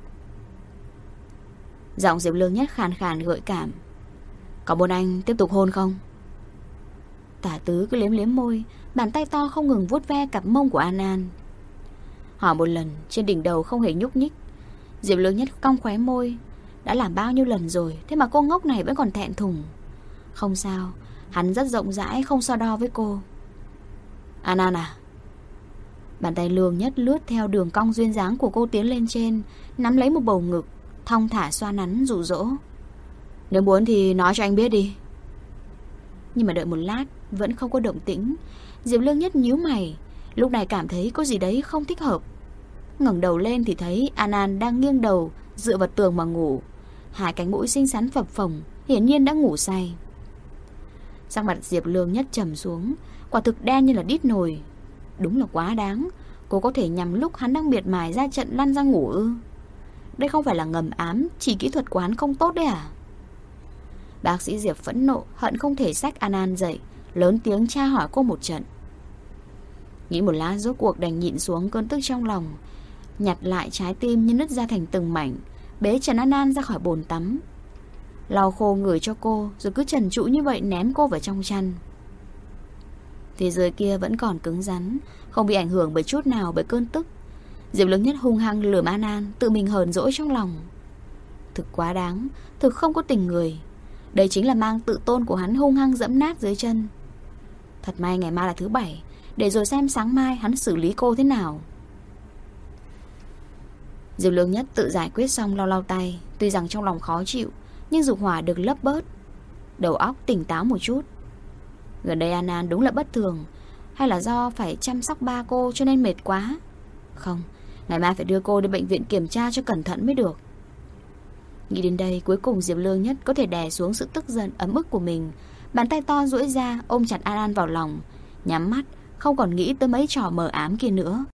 Giọng Diệp Lương Nhất khàn khàn gợi cảm. Có muốn anh tiếp tục hôn không? Tả Tứ cứ liếm liếm môi, bàn tay to không ngừng vuốt ve cặp mông của An An. Hỏi một lần, trên đỉnh đầu không hề nhúc nhích. Diệp Lương Nhất cong khóe môi. Đã làm bao nhiêu lần rồi, thế mà cô ngốc này vẫn còn thẹn thùng. Không sao, hắn rất rộng rãi, không so đo với cô. An An à? Bàn tay Lương Nhất lướt theo đường cong duyên dáng của cô tiến lên trên, nắm lấy một bầu ngực, thong thả xoa nắn dụ dỗ. Nếu muốn thì nói cho anh biết đi. Nhưng mà đợi một lát vẫn không có động tĩnh. Diệp Lương Nhất nhíu mày, lúc này cảm thấy có gì đấy không thích hợp. Ngẩng đầu lên thì thấy An An đang nghiêng đầu dựa vào tường mà ngủ, 2 cánh mũi xinh xắn phập phồng, hiển nhiên đã ngủ say. Sắc mặt Diệp Lương Nhất trầm xuống, quả thực đen như là đít nồi. Đúng là quá đáng, cô có thể nhằm lúc hắn đang miệt mài ra trận lăn ra ngủ ư? Đây không phải là ngầm ám, chỉ kỹ thuật của hắn không tốt đấy à? Bác sĩ Diệp phẫn nộ, hận không thể xách An An dậy, lớn tiếng tra hỏi cô một trận. Nghĩ một lát rốt cuộc đành nhịn xuống cơn tức trong lòng, nhặt lại trái tim như nứt ra thành từng mảnh, bế Trần An An ra khỏi bồn tắm, lau khô người cho cô, rồi cứ trần trụi như vậy ném cô vào trong chăn. Phía dưới kia vẫn còn cứng rắn, không bị ảnh hưởng bởi chút nào bởi cơn tức. Diệp Lương Nhất hung hăng lườm An An, tự mình hờn dỗi trong lòng. Thực quá đáng, thực không có tình người. Đây chính là mang tự tôn của hắn hung hăng dẫm nát dưới chân. Thật may ngày mai là thứ 7, để rồi xem sáng mai hắn xử lý cô thế nào. Diệp Lương Nhất tự giải quyết xong lau lau tay, tuy rằng trong lòng khó chịu, nhưng dục hỏa được lấp bớt, đầu óc tỉnh táo một chút. Gần đây An An đúng là bất thường, hay là do phải chăm sóc ba cô cho nên mệt quá? Không, ngày mai phải đưa cô đến bệnh viện kiểm tra cho cẩn thận mới được. Nghĩ đến đây, cuối cùng Diệp Lương Nhất có thể đè xuống sự tức giận ấm ức của mình. Bàn tay to duỗi ra ôm chặt An An vào lòng, nhắm mắt không còn nghĩ tới mấy trò mờ ám kia nữa.